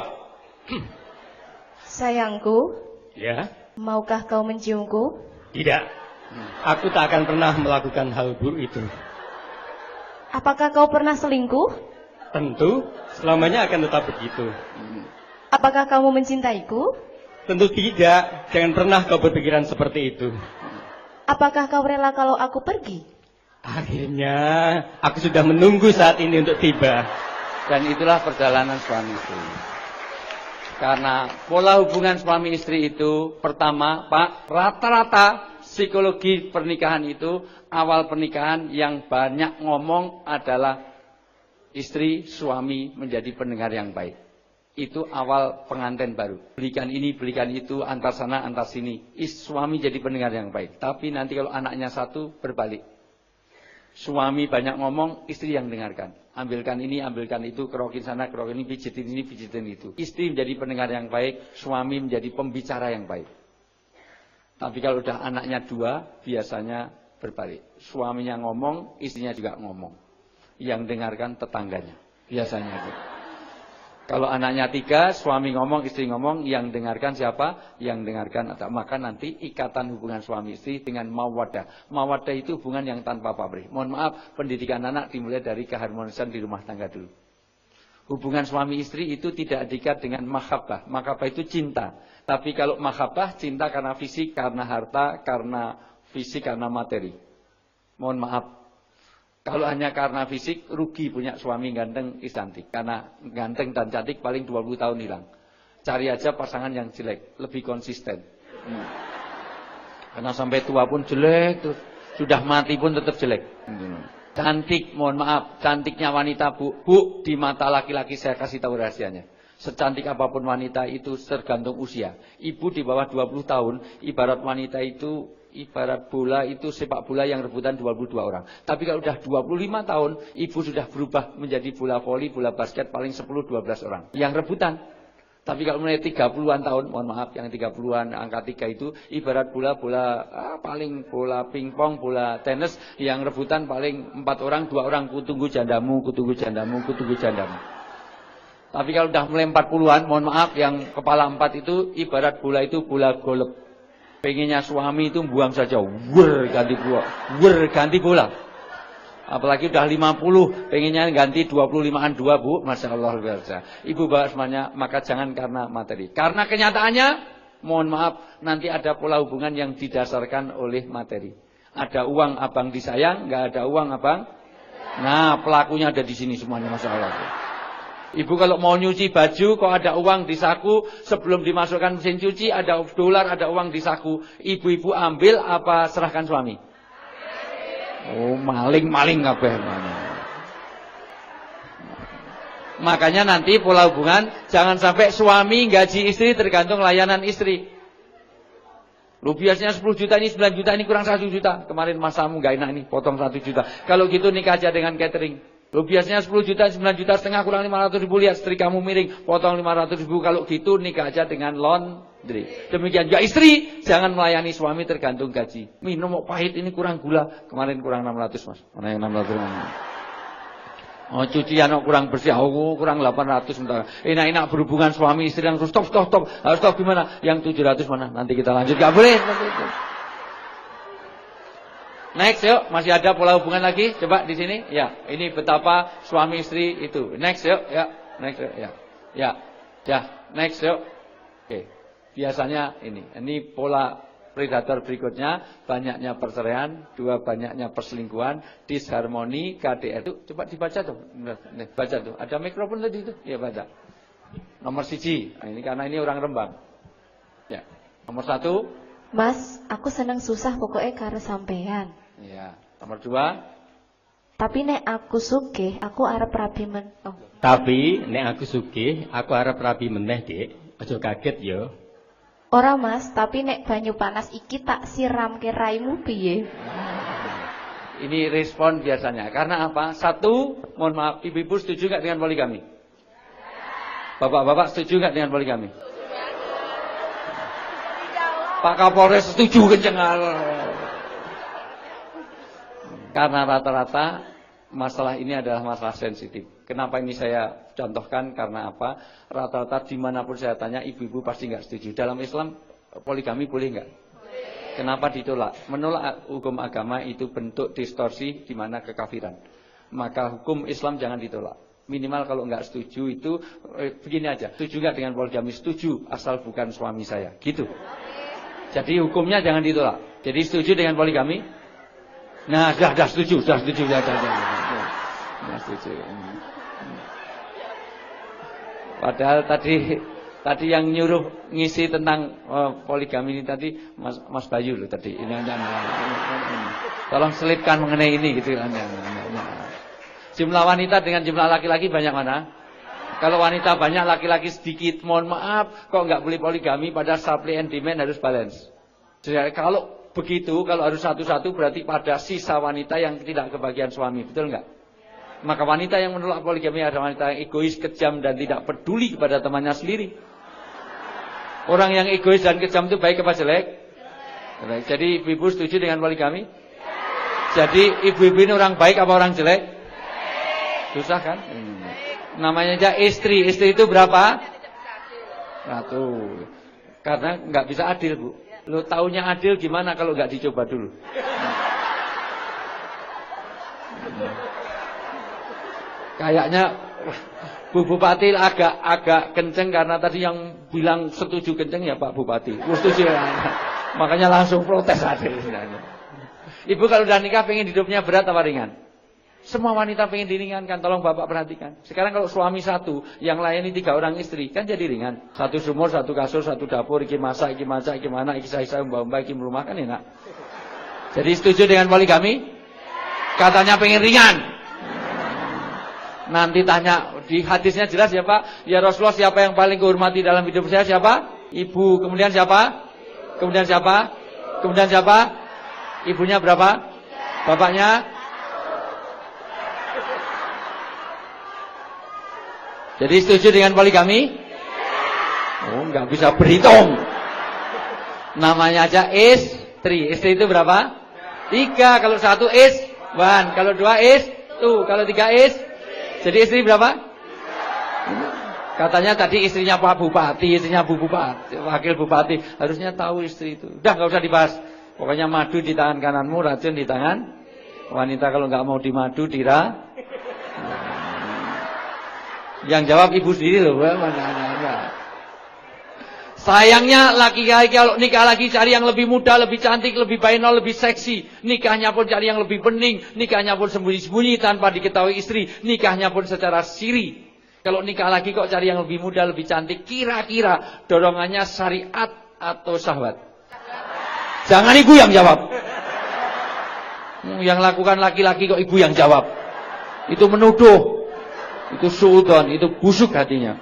Sayangku. Ya. Maukah kau menciumku? Tidak. Aku tak akan pernah melakukan hal buruk itu. Apakah kau pernah selingkuh? Tentu, selamanya akan tetap begitu. Apakah kamu mencintaiku? Tentu tidak. Jangan pernah kau berpikiran seperti itu. Apakah kau rela kalau aku pergi? Akhirnya, aku sudah menunggu saat ini untuk tiba. Dan itulah perjalanan suami istri. Karena pola hubungan suami istri itu, pertama, Pak, rata-rata psikologi pernikahan itu, awal pernikahan yang banyak ngomong adalah istri, suami menjadi pendengar yang baik. Itu awal pengantin baru. Belikan ini, belikan itu, antar sana, antar sini. Suami jadi pendengar yang baik. Tapi nanti kalau anaknya satu, berbalik. Suami banyak ngomong, istri yang dengarkan. Ambilkan ini, ambilkan itu, kerokin sana, kerokin ini, pijitin itu. Istri menjadi pendengar yang baik, suami menjadi pembicara yang baik. Tapi kalau udah anaknya 2, biasanya berbalik. Suaminya ngomong, istrinya juga ngomong. Yang dengarkan tetangganya. Biasanya itu. Kalau anaknya 3, suami ngomong, istri ngomong, yang dengarkan siapa? Yang dengarkan atau maka nanti ikatan hubungan suami istri dengan mawaddah. Mawaddah itu hubungan yang tanpa pamrih. Mohon maaf, pendidikan anak dimulai dari keharmonisan di rumah tangga dulu. Hubungan suami istri itu tidak diikat dengan mahabbah. Mahabbah itu cinta. Tapi kalau mahabbah, cinta karena fisik, karena harta, karena fisik, karena materi. Mohon maaf. Kalau hanya karena fisik, rugi punya suami ganteng, istri cantik. Karena ganteng dan cantik paling 20 tahun hilang. Cari aja pasangan yang jelek, lebih konsisten. Karena sampai tua pun jelek, terus sudah mati pun tetap jelek. Cantik, mohon maaf, cantiknya wanita bu, di mata laki-laki saya kasih tahu rahasianya. Secantik apapun wanita itu tergantung usia. Ibu di bawah 20 tahun, ibarat wanita itu, ibarat bola itu sepak bola yang rebutan 22 orang. Tapi kalau sudah 25 tahun, ibu sudah berubah menjadi bola voli, bola basket paling 10-12 orang yang rebutan. Tapi kalau mulai 30-an tahun, mohon maaf, yang 30-an angka 3 itu ibarat bola paling bola pingpong, bola tenis yang rebutan paling 4 orang, 2 orang kutunggu jandamu, kutunggu jandamu, kutunggu jandamu. Tapi kalau sudah mulai 40-an, mohon maaf, yang kepala 4 itu ibarat bola itu bola golep. Pengennya suami itu buang saja, ganti bola. Apalagi udah 50, pengennya ganti 25-an 2 bu, Masya Allah luar biasa. Ibu bapak semuanya, maka jangan karena materi. Karena kenyataannya, mohon maaf, nanti ada pola hubungan yang didasarkan oleh materi. Ada uang abang disayang, nggak ada uang abang. Nah, pelakunya ada di sini semuanya, Masya Allah. Ibu kalau mau nyuci baju, kok ada uang di saku, sebelum dimasukkan mesin cuci, ada dolar, ada uang di saku. Ibu-ibu ambil apa serahkan suami? Oh, maling kabeh. Makanya nanti pola hubungan, jangan sampai suami gaji istri tergantung layanan istri. Lu biasanya 10 juta ini, 9 juta ini kurang 1 juta. Kemarin masamu gak enak ini, potong 1 juta. Kalau gitu nikah aja dengan catering. Lu biasanya 10 juta, 9 juta setengah kurang 500 ribu. Lihat istri kamu miring, potong 500 ribu. Kalau gitu nikah aja dengan laundry. Demikian juga istri, jangan melayani suami tergantung gaji. Minum mau pahit ini kurang gula. Kemarin kurang 600 mas. Mana yang 600 mas? Oh cucian kurang bersih, kurang 800 sebentar. Enak-enak berhubungan suami istri yang stop. Harus stop gimana? Yang 700 mana? Nanti kita lanjut. Gak boleh. Next yuk, masih ada pola hubungan lagi? Coba di sini. Ya, ini betapa suami istri itu. Next yuk, ya. Next yuk, ya. Ya, next yuk. Oke. Biasanya ini pola predator berikutnya, banyaknya perceraian, 2 banyaknya perselingkuhan, disharmoni, KDR. Itu coba dibaca tuh. Baca tuh. Ada mikrofon tadi itu? Ya, baca. Nomor 1. Nah, ini karena ini orang Rembang. Ya. Nomor 1. Mas, aku seneng susah pokoknya karo sampean. Ya, nomor 2. Tapi nek aku sugih, aku arep rabi men. Oh. Tapi nek aku sugih, aku arep rabi meneh, Dik. Aja kaget ya. Ora Mas, tapi nek banyu panas iki tak siramke raimu piye? Ini respon biasanya. Karena apa? 1, mohon maaf, ibu-ibu setuju enggak dengan poligami? Bapak-bapak setuju enggak dengan poligami? Pak Kapolres setuju kenceng. Karena rata-rata masalah ini adalah masalah sensitif. Kenapa ini saya contohkan? Karena apa? Rata-rata dimanapun saya tanya, ibu-ibu pasti nggak setuju. Dalam Islam poligami boleh nggak? Kenapa ditolak? Menolak hukum agama itu bentuk distorsi di mana kekafiran. Maka hukum Islam jangan ditolak. Minimal kalau nggak setuju itu begini aja. Setuju nggak dengan poligami? Setuju, asal bukan suami saya. Gitu. Jadi hukumnya jangan ditolak. Jadi setuju dengan poligami? Nah, sudah setuju, sudah setuju. Nah, setuju. Padahal tadi yang nyuruh ngisi tentang poligami ini tadi Mas Bayu loh tadi. Ini tolong selipkan mengenai ini gitu. Jumlah wanita dengan jumlah laki-laki banyak mana? Kalau wanita banyak, laki-laki sedikit. Mohon maaf, kok nggak boleh poligami? Pada supply and demand harus balance. Jadi kalau begitu, kalau harus satu-satu berarti pada sisa wanita yang tidak kebagian suami, betul nggak? Maka wanita yang menolak poligami adalah wanita yang egois, kejam dan tidak peduli kepada temannya sendiri. Orang yang egois dan kejam itu baik apa jelek? Jelek. Jadi ibu-ibu setuju dengan poligami? Jadi ibu-ibu ini orang baik apa orang jelek? Susah kan? Namanya aja istri. Istri itu berapa? 1. Karena nggak bisa adil, Bu. Lo taunya adil gimana kalau nggak dicoba dulu? Kayaknya Bu Bupati agak kenceng karena tadi yang bilang setuju kenceng ya Pak Bupati. Setuju ya. Makanya langsung protes adil. Ibu kalau udah nikah pengen hidupnya berat apa ringan? Semua wanita pengen diringankan, tolong Bapak perhatikan. Sekarang kalau suami satu, yang layani 3 orang istri, kan jadi ringan. Satu sumur, satu kasur, satu dapur, iki masak, iki mana, iki saya mbak-mbak, iki merumah, kan enak. Jadi setuju dengan poligami? Katanya pengen ringan. Nanti tanya, di hadisnya jelas ya Pak, ya Rasulullah siapa yang paling kehormati dalam hidup saya, siapa? Ibu, kemudian siapa? Kemudian siapa? Kemudian siapa? Ibunya berapa? Bapaknya? Jadi setuju dengan poligami? Oh, nggak bisa berhitung. Namanya aja istri. Istri itu berapa? 3. Kalau 1 is 1. Kalau 2 is 2. Kalau 3 is. Jadi istri berapa? Katanya tadi istrinya Pak Bupati, istrinya Bu Bupati, Wakil Bupati. Harusnya tahu istri itu. Udah nggak usah dibahas. Pokoknya madu di tangan kananmu, racun di tangan wanita. Kalau nggak mau dimadu, dira. Yang jawab ibu sendiri loh. Sayangnya laki-laki kalau nikah lagi cari yang lebih muda, lebih cantik, lebih bainal, lebih seksi. Nikahnya pun cari yang lebih bening. Nikahnya pun sembunyi-sembunyi tanpa diketahui istri. Nikahnya pun secara siri. Kalau nikah lagi kok cari yang lebih muda, lebih cantik. Kira-kira dorongannya syariat atau syahwat? Jangan ibu yang jawab. Yang lakukan laki-laki kok ibu yang jawab. Itu menuduh. Itu suudon, itu busuk hatinya.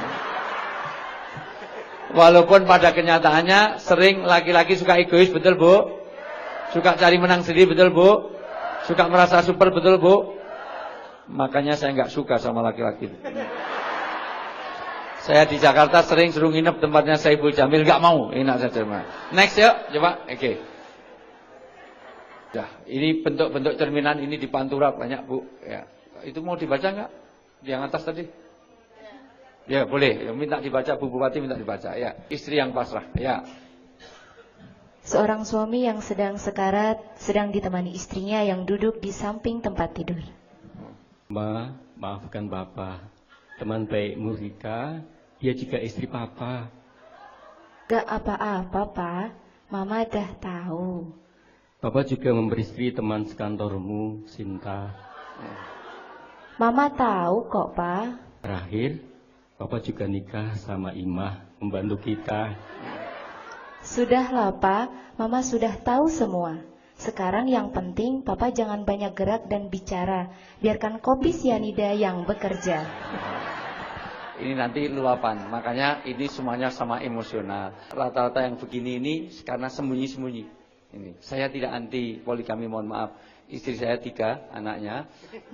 Walaupun pada kenyataannya sering laki-laki suka egois, betul Bu? Suka cari menang sendiri, betul Bu? Suka merasa super, betul Bu? Makanya saya nggak suka sama laki-laki. Saya di Jakarta sering suruh nginep tempatnya Saiful Jamil, nggak mau, enak saja. Next yuk, coba, oke. Ya, ini bentuk-bentuk cerminan ini di Pantura banyak Bu. Ya, itu mau dibaca nggak? Yang atas tadi? Ya boleh, yang minta dibaca Bu Bupati minta dibaca. Ya, istri yang pasrah. Ya. Seorang suami yang sedang sekarat sedang ditemani istrinya yang duduk di samping tempat tidur. Ma, maafkan Bapak. Teman baik Murika, dia juga istri Papa. Gak apa-apa Pak, Mama dah tahu. Papa juga memberi istri teman sekantormu, Sinta. Mama tahu kok Pak. Terakhir, Papa juga nikah sama Imah, membantu kita. Sudahlah Pak, Mama sudah tahu semua. Sekarang yang penting Papa jangan banyak gerak dan bicara. Biarkan kopi sianida yang bekerja. Ini nanti luapan, makanya ini semuanya sama emosional. Rata-rata yang begini ini karena sembunyi-sembunyi. Ini saya tidak anti poligami, mohon maaf. Istri saya 3 anaknya.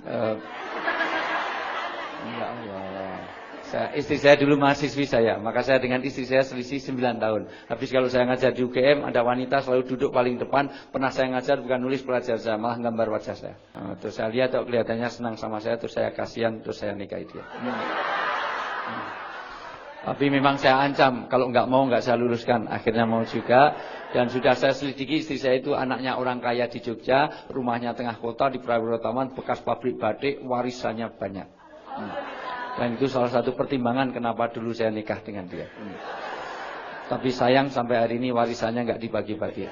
Enggak, istri saya dulu mahasiswi saya, maka saya dengan istri saya selisih 9 tahun. Habis kalau saya ngajar di UGM, ada wanita selalu duduk paling depan. Pernah saya ngajar bukan nulis pelajar saya, malah gambar wajah saya. Terus saya lihat kok kelihatannya senang sama saya, terus saya kasihan, terus saya nikahi dia. Tapi memang saya ancam, kalau nggak mau nggak saya luluskan. Akhirnya mau juga. Dan sudah saya selidiki, istri saya itu anaknya orang kaya di Jogja, rumahnya tengah kota di Prawiro-Taman, bekas pabrik batik, warisannya banyak. Dan itu salah satu pertimbangan kenapa dulu saya nikah dengan dia. Tapi sayang sampai hari ini warisannya nggak dibagi-bagi.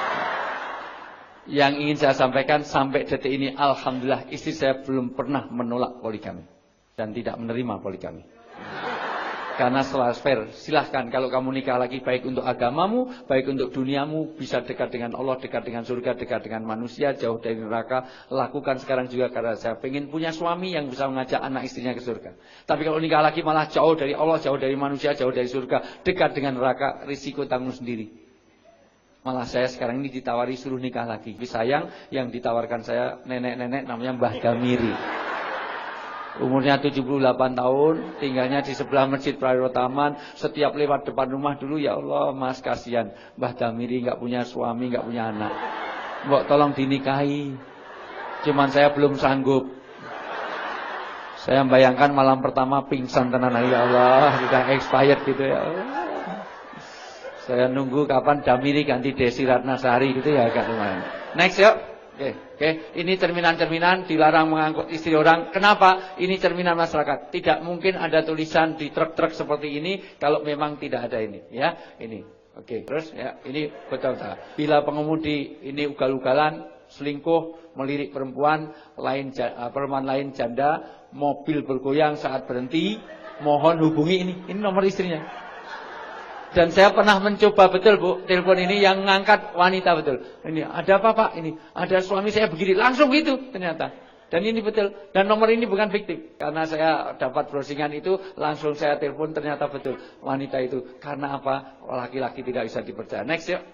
Yang ingin saya sampaikan sampai detik ini, alhamdulillah istri saya belum pernah menolak poligami dan tidak menerima poligami. Karena setelah fair, silahkan kalau kamu nikah lagi baik untuk agamamu, baik untuk duniamu, bisa dekat dengan Allah, dekat dengan surga, dekat dengan manusia, jauh dari neraka. Lakukan sekarang juga karena saya pengen punya suami yang bisa mengajak anak istrinya ke surga. Tapi kalau nikah lagi malah jauh dari Allah, jauh dari manusia, jauh dari surga, dekat dengan neraka, risiko tanggung sendiri. Malah saya sekarang ini ditawari suruh nikah lagi. Tapi sayang yang ditawarkan saya nenek-nenek namanya Mbah Damiri. Umurnya 78 tahun, tinggalnya di sebelah Masjid Prawiro-Taman. Setiap lewat depan rumah dulu, ya Allah Mas kasihan, Mbah Damiri nggak punya suami, nggak punya anak. Mbok tolong dinikahi. Cuman saya belum sanggup. Saya membayangkan malam pertama pingsan tenan, ya Allah, sudah expired gitu ya Allah. Saya nunggu kapan Damiri ganti Desi Ratnasari gitu ya agak lumayan. Next yuk. Oke. Ini cerminan-cerminan dilarang mengangkut istri orang. Kenapa? Ini cerminan masyarakat. Tidak mungkin ada tulisan di truk-truk seperti ini kalau memang tidak ada ini. Ya, ini. Oke. Terus ya, ini betul. Bila pengemudi ini ugal-ugalan, selingkuh, melirik perempuan lain janda, mobil bergoyang saat berhenti, mohon hubungi ini nomor istrinya. Dan saya pernah mencoba betul Bu, telepon ini yang ngangkat wanita betul. Ini ada apa Pak? Ini ada suami saya begini, langsung gitu ternyata. Dan ini betul. Dan nomor ini bukan fiktif. Karena saya dapat browsingan itu, langsung saya telepon ternyata betul wanita itu. Karena apa? Laki-laki tidak bisa dipercaya. Next ya.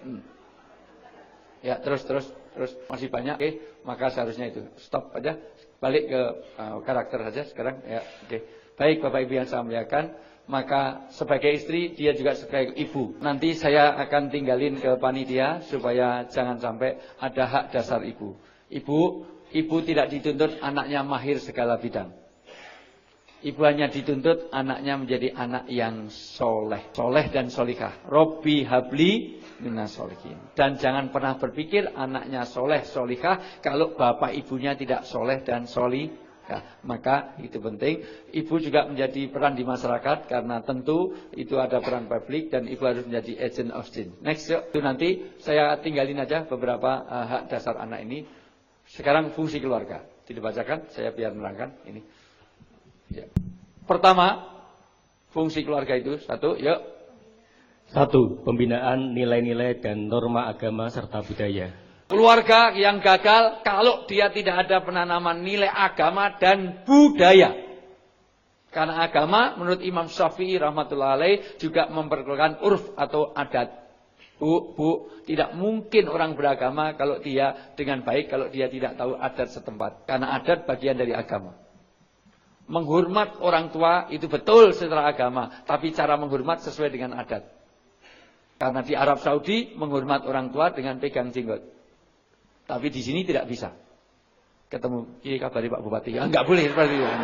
Ya terus masih banyak. Oke, maka seharusnya itu stop aja. Balik ke karakter saja sekarang. Ya, oke. Baik Bapak Ibu yang saya muliakan. Maka sebagai istri dia juga sebagai ibu. Nanti saya akan tinggalin ke panitia supaya jangan sampai ada hak dasar ibu. Ibu tidak dituntut anaknya mahir segala bidang. Ibu hanya dituntut anaknya menjadi anak yang soleh dan solikah. Robbi habli minas solihin. Dan jangan pernah berpikir anaknya soleh solikah kalau bapak ibunya tidak soleh dan solikah. Maka itu penting. Ibu juga menjadi peran di masyarakat karena tentu itu ada peran publik dan ibu harus menjadi agent of change. Next itu nanti saya tinggalin aja beberapa hak dasar anak ini. Sekarang fungsi keluarga dibacakan, saya biar menerangkan ini. Ya. Pertama, fungsi keluarga itu satu, yuk. 1. Pembinaan nilai-nilai dan norma agama serta budaya. Keluarga yang gagal kalau dia tidak ada penanaman nilai agama dan budaya. Karena agama menurut Imam Syafi'i rahmatullah alaih juga memperkenalkan urf atau adat. Bu, tidak mungkin orang beragama kalau dia dengan baik kalau dia tidak tahu adat setempat. Karena adat bagian dari agama. Menghormat orang tua itu betul secara agama, tapi cara menghormat sesuai dengan adat. Karena di Arab Saudi menghormat orang tua dengan pegang jenggot. Tapi di sini tidak bisa. Ketemu, ini kabari Pak Bupati. Enggak boleh seperti itu.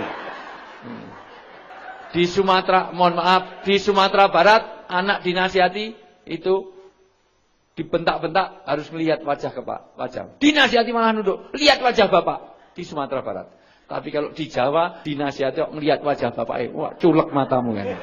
Di Sumatera, mohon maaf, di Sumatera Barat anak dinasihati itu dibentak-bentak harus melihat wajah wajah. Dinasihati malah nunduk, lihat wajah bapak di Sumatera Barat. Tapi kalau di Jawa dinasihati melihat wajah bapak, wah culek matamu kan.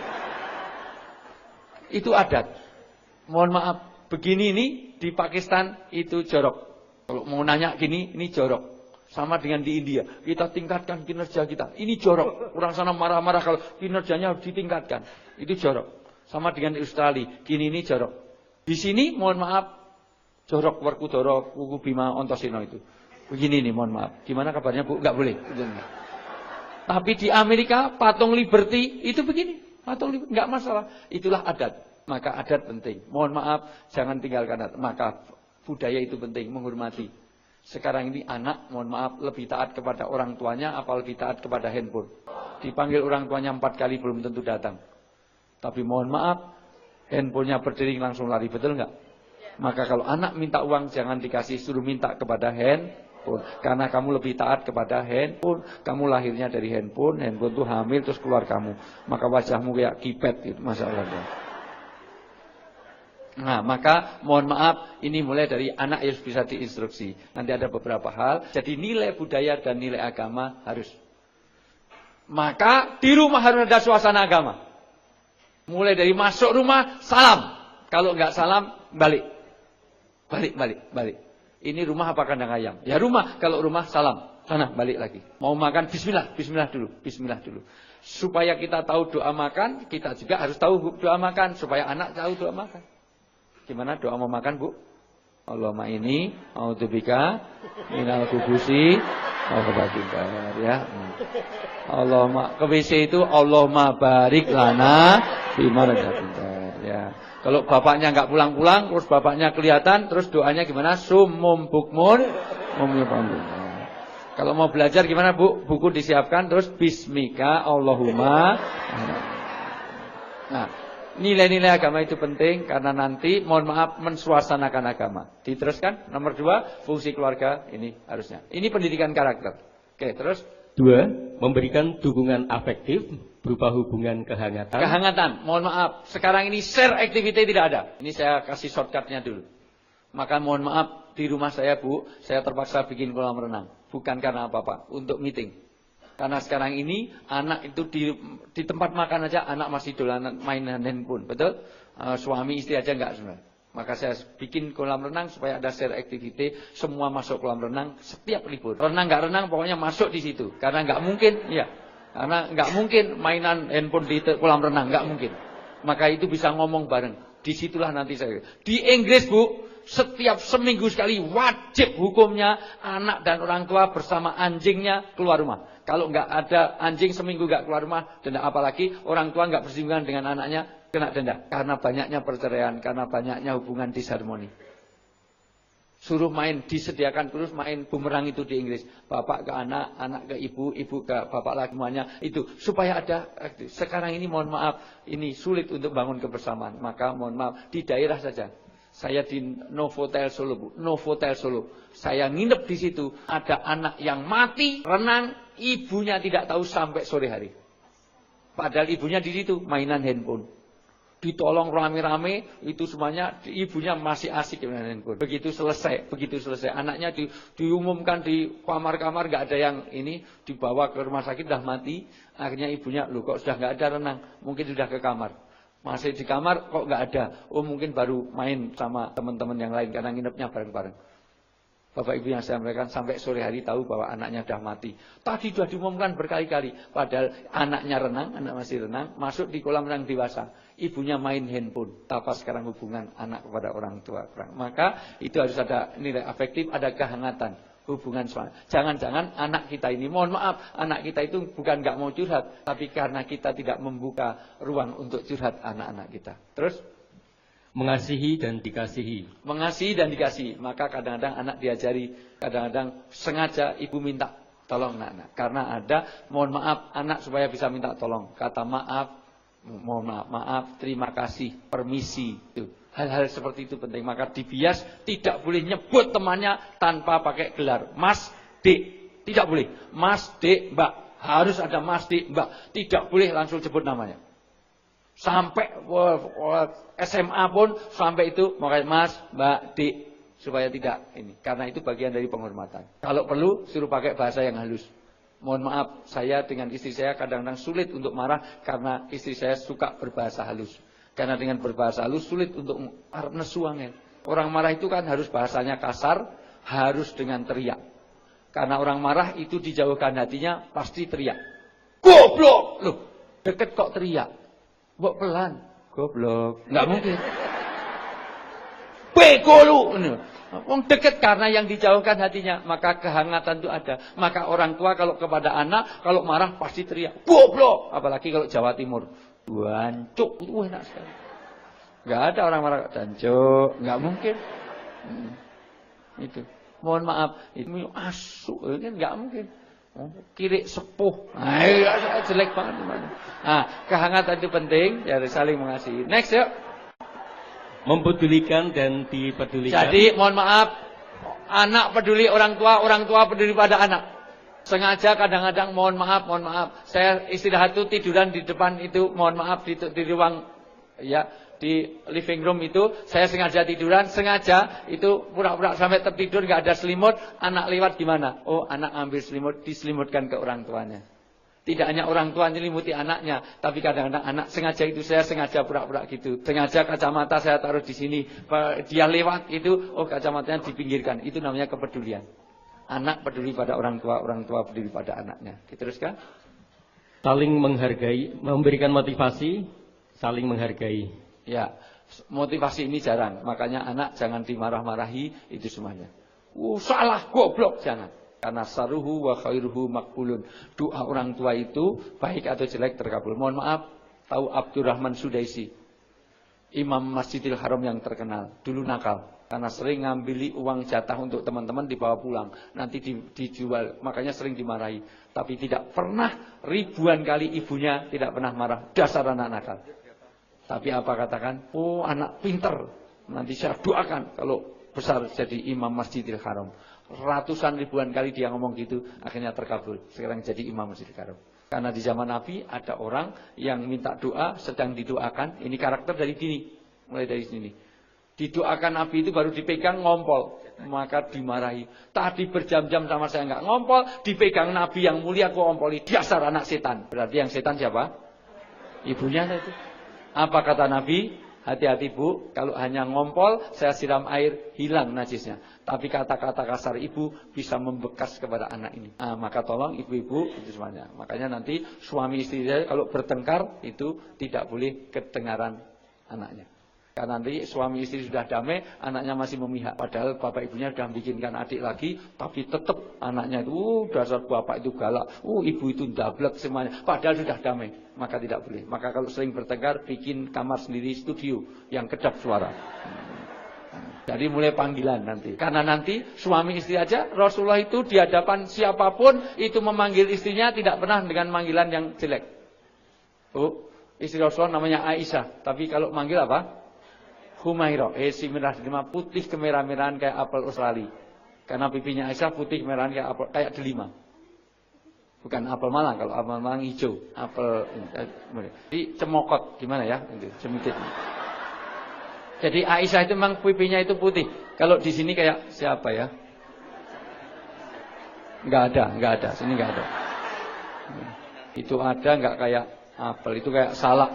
Itu adat. Mohon maaf, begini ini di Pakistan itu jorok. Kalau mau nanya gini, ini jorok. Sama dengan di India, kita tingkatkan kinerja kita. Ini jorok. Orang sana marah-marah kalau kinerjanya harus ditingkatkan. Itu jorok. Sama dengan di Australia, gini ini jorok. Di sini mohon maaf, jorok Werkudara Kuku Bima Ontosino itu. Begini nih mohon maaf. Gimana kabarnya Bu? Enggak boleh. Tapi di Amerika patung Liberty itu begini. Patung Liberty enggak masalah. Itulah adat. Maka adat penting. Mohon maaf, jangan tinggalkan adat. Maka budaya itu penting, menghormati. Sekarang ini anak, mohon maaf, lebih taat kepada orang tuanya apa lebih taat kepada handphone. Dipanggil orang tuanya 4 kali belum tentu datang. Tapi mohon maaf, handphonenya berdering langsung lari, betul enggak? Maka kalau anak minta uang jangan dikasih, suruh minta kepada handphone. Karena kamu lebih taat kepada handphone. Kamu lahirnya dari handphone itu hamil terus keluar kamu. Maka wajahmu kayak kipet itu masalahnya. Nah, maka mohon maaf, ini mulai dari anak yang bisa diinstruksi. Nanti ada beberapa hal. Jadi nilai budaya dan nilai agama harus. Maka di rumah harus ada suasana agama. Mulai dari masuk rumah, salam. Kalau enggak salam, balik. Balik. Ini rumah apa kandang ayam? Ya rumah. Kalau rumah, salam. Sana, balik lagi. Mau makan, bismillah dulu. Supaya kita tahu doa makan, kita juga harus tahu doa makan. Supaya anak tahu doa makan. Gimana doa mau makan, Bu? Allahumma ini, a'udzubika minal khubusi wal khaba'ith, ya. Allahumma, ke WC itu Allahumma barik lana bima razaqtana, ya. Kalau bapaknya enggak pulang-pulang, terus bapaknya kelihatan, terus doanya gimana? Summum bukmun mumyupandu. Kalau mau belajar gimana, Bu? Buku disiapkan, terus bismika Allahumma. Nah, nilai-nilai agama itu penting karena nanti mohon maaf mensuasanakan agama. Diteruskan nomor 2, fungsi keluarga ini harusnya. Ini pendidikan karakter. Oke, terus 2. Memberikan dukungan afektif berupa hubungan kehangatan. Kehangatan. Mohon maaf, sekarang ini share activity tidak ada. Ini saya kasih shortcutnya dulu. Maka mohon maaf, di rumah saya, Bu, saya terpaksa bikin kolam renang. Bukan karena apa-apa, untuk meeting. Karena sekarang ini anak itu di tempat makan aja anak masih dolanan mainan handphone, betul? Suami istri aja enggak sebenarnya. Maka saya bikin kolam renang supaya ada share activity, semua masuk kolam renang setiap libur. Renang nggak renang pokoknya masuk di situ. Karena nggak mungkin, ya. Karena nggak mungkin mainan handphone di kolam renang, nggak mungkin. Maka itu bisa ngomong bareng. Disitulah nanti saya. Di Inggris, Bu, setiap seminggu sekali wajib hukumnya anak dan orang tua bersama anjingnya keluar rumah. Kalau nggak ada anjing seminggu nggak keluar rumah, denda. Apalagi orang tua nggak bersinggungan dengan anaknya, kena denda. Karena banyaknya perceraian, karena banyaknya hubungan disharmoni. Suruh main, disediakan terus main bumerang itu di Inggris. Bapak ke anak, anak ke ibu, ibu ke bapak lagi semuanya. Itu supaya ada. Sekarang ini mohon maaf, ini sulit untuk bangun kebersamaan. Maka mohon maaf, di daerah saja. Saya di Novotel Solo, Bu. Novotel Solo. Saya nginep di situ. Ada anak yang mati, renang, ibunya tidak tahu sampai sore hari. Padahal ibunya di situ, mainan handphone. Ditolong rame-rame, itu semuanya ibunya masih asik dengan handphone. Begitu selesai, anaknya diumumkan di kamar-kamar, nggak ada yang ini, dibawa ke rumah sakit dah mati. Akhirnya ibunya, loh kok sudah nggak ada renang, mungkin sudah ke kamar. Masih di kamar kok nggak ada, oh mungkin baru main sama teman-teman yang lain karena nginepnya bareng-bareng. Bapak Ibu yang saya sampaikan sampai sore hari tahu bahwa anaknya sudah mati. Tadi sudah diumumkan berkali-kali. Padahal anaknya renang, anak masih renang, masuk di kolam renang dewasa. Ibunya main handphone. Tapa sekarang hubungan anak kepada orang tua. Maka itu harus ada nilai afektif, ada kehangatan. Hubungan suami. Jangan-jangan anak kita ini, mohon maaf, anak kita itu bukan nggak mau curhat. Tapi karena kita tidak membuka ruang untuk curhat anak-anak kita. Terus? Mengasihi dan dikasihi. Mengasihi dan dikasihi. Maka kadang-kadang anak diajari, kadang-kadang sengaja ibu minta tolong anak. Karena ada, mohon maaf, anak supaya bisa minta tolong. Kata maaf, mohon maaf, terima kasih, permisi. Hal-hal seperti itu penting. Maka dibias tidak boleh nyebut temannya tanpa pakai gelar. Mas, Dek. Tidak boleh. Mas, Dek, Mbak. Harus ada Mas, Dek, Mbak. Tidak boleh langsung sebut namanya. Sampai SMA pun sampai itu makanya Mas, Mbak, Dik, supaya tidak ini. Karena itu bagian dari penghormatan. Kalau perlu suruh pakai bahasa yang halus. Mohon maaf, saya dengan istri saya kadang-kadang sulit untuk marah karena istri saya suka berbahasa halus. Karena dengan berbahasa halus sulit untuk nesuangin. Orang marah itu kan harus bahasanya kasar, harus dengan teriak. Karena orang marah itu dijauhkan hatinya pasti teriak. Goblok! Loh, deket kok teriak. Mbok pelan, goblok. Enggak mungkin. Bego lu. Wong deket karena yang dijauhkan hatinya, maka kehangatan itu ada. Maka orang tua kalau kepada anak, kalau marah pasti teriak, goblok. Apalagi kalau Jawa Timur, dancuk, itu enak sekali. Enggak ada orang marah dancuk, enggak mungkin. Itu. Mohon maaf, itu asu, kan enggak mungkin. Kiri sepuh, jelek banget. Kehangatan itu penting, ya saling mengasihi. Next yuk. Mempedulikan dan dipedulikan. Jadi mohon maaf, anak peduli orang tua peduli pada anak. Sengaja kadang-kadang mohon maaf, saya istirahat itu tiduran di depan itu, mohon maaf di ruang ya. Di living room itu saya sengaja tiduran, sengaja itu pura-pura sampai tertidur nggak ada selimut, anak lewat gimana? Oh, anak ambil selimut, diselimutkan ke orang tuanya. Tidak hanya orang tua nyelimuti anaknya, tapi kadang-kadang anak sengaja itu saya sengaja pura-pura gitu. Sengaja kacamata saya taruh di sini, dia lewat itu, oh kacamatanya dipinggirkan. Itu namanya kepedulian. Anak peduli pada orang tua peduli pada anaknya. Diteruskan? Saling menghargai, memberikan motivasi, saling menghargai. Ya, motivasi ini jarang. Makanya anak jangan dimarah-marahi, itu semuanya. Salah, goblok, jangan. Karena saruhu wa khairuhu makbulun. Doa orang tua itu baik atau jelek terkabul. Mohon maaf, tahu Abdurrahman Sudaisi, Imam Masjidil Haram yang terkenal. Dulu nakal, karena sering ngambil uang jatah untuk teman-teman dibawa pulang. Nanti dijual, makanya sering dimarahi. Tapi tidak pernah, ribuan kali ibunya tidak pernah marah. Dasar anak nakal. Tapi apa katakan? Oh, anak pinter. Nanti saya doakan kalau besar jadi imam Masjidil Haram. Ratusan ribuan kali dia ngomong gitu, akhirnya terkabul. Sekarang jadi imam Masjidil Haram. Karena di zaman Nabi ada orang yang minta doa, sedang didoakan. Ini karakter dari sini, mulai dari sini. Didoakan Nabi itu baru dipegang ngompol, maka dimarahi. Tadi berjam-jam sama saya enggak ngompol, dipegang Nabi yang mulia kok ngompoli. Dasar anak setan. Berarti yang setan siapa? Ibunya itu. Apa kata Nabi? Hati-hati Bu, kalau hanya ngompol, saya siram air, hilang najisnya. Tapi kata-kata kasar ibu bisa membekas kepada anak ini. Maka tolong ibu-ibu itu semuanya. Makanya nanti suami istri kalau bertengkar itu tidak boleh kedengaran anaknya. Karena nanti suami istri sudah damai, anaknya masih memihak. Padahal bapak ibunya sudah bikinkan adik lagi, tapi tetap anaknya itu, dasar bapak itu galak, ibu itu ndablek semuanya. Padahal sudah damai, maka tidak boleh. Maka kalau sering bertengkar, bikin kamar sendiri studio yang kedap suara. Jadi mulai panggilan nanti. Karena nanti suami istri aja, Rasulullah itu di hadapan siapapun, itu memanggil istrinya tidak pernah dengan panggilan yang jelek. Istri Rasulullah namanya Aisyah, tapi kalau manggil apa? Humairah, si merah delima, putih kemerah-merahan kayak apel Australia. Karena pipinya Aisyah putih kemerahan kayak apel, kayak delima. Bukan apel Malang, kalau apel Malang hijau, apel jadi cemokot gimana ya? Cemikit. Jadi Aisyah itu memang pipinya itu putih. Kalau di sini kayak siapa ya? Enggak ada. Sini enggak ada. Itu ada enggak kayak apel, itu kayak salak.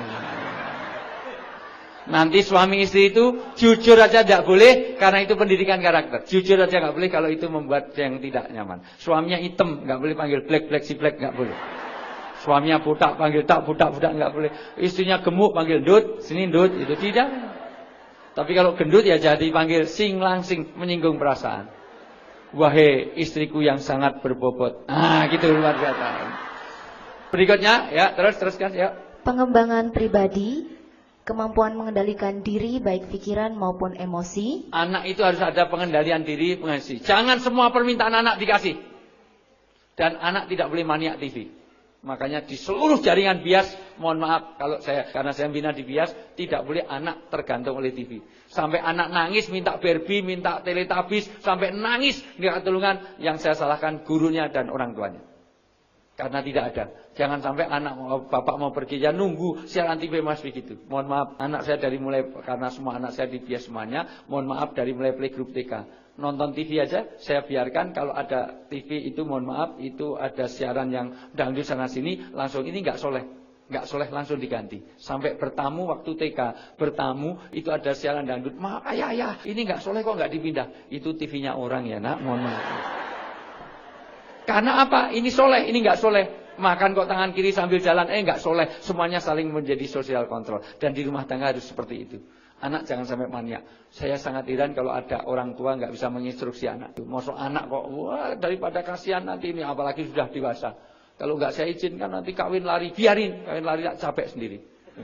Nanti suami istri itu jujur aja tidak boleh, karena itu pendidikan karakter. Jujur aja nggak boleh kalau itu membuat yang tidak nyaman. Suaminya hitam nggak boleh panggil black si black nggak boleh. Suaminya butak panggil butak nggak boleh. Istrinya gemuk panggil ndut, sini ndut, itu tidak. Tapi kalau gendut ya jadi panggil sing langsing, menyinggung perasaan. Wahai istriku yang sangat berbobot. Gitu luar biasa. Berikutnya ya teruskan ya. Pengembangan pribadi. Kemampuan mengendalikan diri baik pikiran maupun emosi. Anak itu harus ada pengendalian diri, pengasih. Jangan semua permintaan anak dikasih. Dan anak tidak boleh maniak TV. Makanya di seluruh jaringan bias, mohon maaf karena saya bina di bias, tidak boleh anak tergantung oleh TV. Sampai anak nangis minta Barbie, minta Teletubbies, sampai nangis minta tulungan, yang saya salahkan gurunya dan orang tuanya. Karena tidak ada. Jangan sampai bapak mau pergi ya nunggu siaran TV Mas begitu. Mohon maaf, anak saya karena semua anak saya di bias semuanya, mohon maaf dari mulai playgroup TK. Nonton TV aja saya biarkan, kalau ada TV itu mohon maaf, itu ada siaran yang dangdut sana sini, langsung ini enggak soleh langsung diganti. Sampai bertamu waktu TK, itu ada siaran dangdut, maaf ayah, ini enggak soleh kok enggak dipindah. Itu TV-nya orang ya nak, mohon maaf. Karena apa? Ini soleh, ini enggak soleh. Makan kok tangan kiri sambil jalan, enggak soleh. Semuanya saling menjadi sosial kontrol. Dan di rumah tangga harus seperti itu. Anak jangan sampai maniak. Saya sangat heran kalau ada orang tua enggak bisa menginstruksi anak. Masuk anak kok, daripada kasihan nanti ini, apalagi sudah dewasa. Kalau enggak saya izinkan nanti kawin lari, biarin. Kawin lari capek sendiri.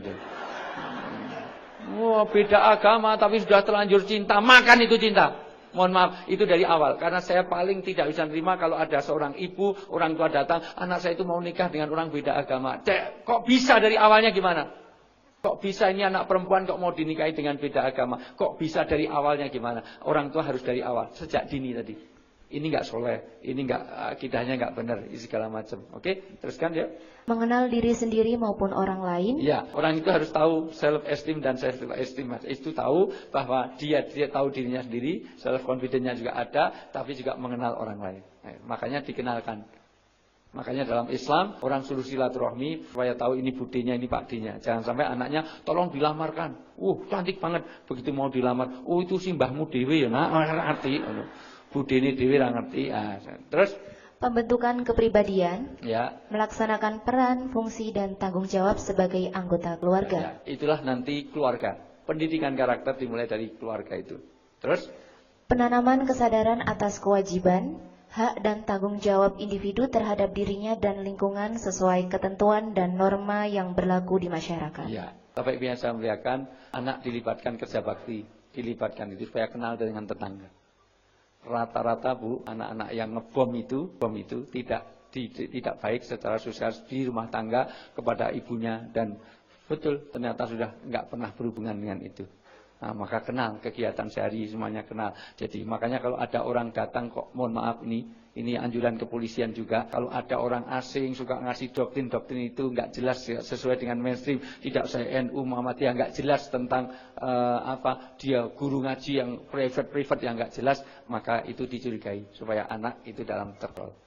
Beda agama tapi sudah terlanjur cinta, makan itu cinta. Mohon maaf, itu dari awal. Karena saya paling tidak bisa terima kalau ada seorang ibu, orang tua datang, anak saya itu mau nikah dengan orang beda agama. Kok bisa dari awalnya gimana? Kok bisa ini anak perempuan kok mau dinikahi dengan beda agama? Kok bisa dari awalnya gimana? Orang tua harus dari awal, sejak dini tadi. Ini enggak soleh, ini enggak, akidahnya enggak benar, segala macam. Oke, teruskan ya. Mengenal diri sendiri maupun orang lain. Ya, orang itu harus tahu self esteem dan self esteem. Itu tahu bahwa dia tahu dirinya sendiri, self confidence-nya juga ada, tapi juga mengenal orang lain. Makanya dikenalkan. Makanya dalam Islam orang suruh silaturahmi supaya tahu ini budinya, ini pakdinya. Jangan sampai anaknya tolong dilamarkan. Cantik banget, begitu mau dilamar. Itu si mbahmu dewe ya nak, ngerti. Budene dhewe ra ngerti. Terus pembentukan kepribadian, ya, melaksanakan peran, fungsi dan tanggung jawab sebagai anggota keluarga. Ya, itulah nanti keluarga. Pendidikan karakter dimulai dari keluarga itu. Terus penanaman kesadaran atas kewajiban, hak dan tanggung jawab individu terhadap dirinya dan lingkungan sesuai ketentuan dan norma yang berlaku di masyarakat. Ya, Bapak Ibu yang saya muliakan, anak dilibatkan kerja bakti, dilibatkan itu supaya kenal dengan tetangga. Rata-rata Bu, anak-anak yang ngebom itu tidak baik secara sosial di rumah tangga kepada ibunya, dan betul ternyata sudah enggak pernah berhubungan dengan itu. Maka kenal kegiatan sehari, semuanya kenal. Jadi makanya kalau ada orang datang kok, mohon maaf ini anjuran kepolisian juga. Kalau ada orang asing suka ngasih doktrin itu enggak jelas sesuai dengan mainstream, tidak saya NU Muhammadiyah, enggak jelas tentang dia guru ngaji yang private yang enggak jelas, maka itu dicurigai supaya anak itu dalam terkontrol.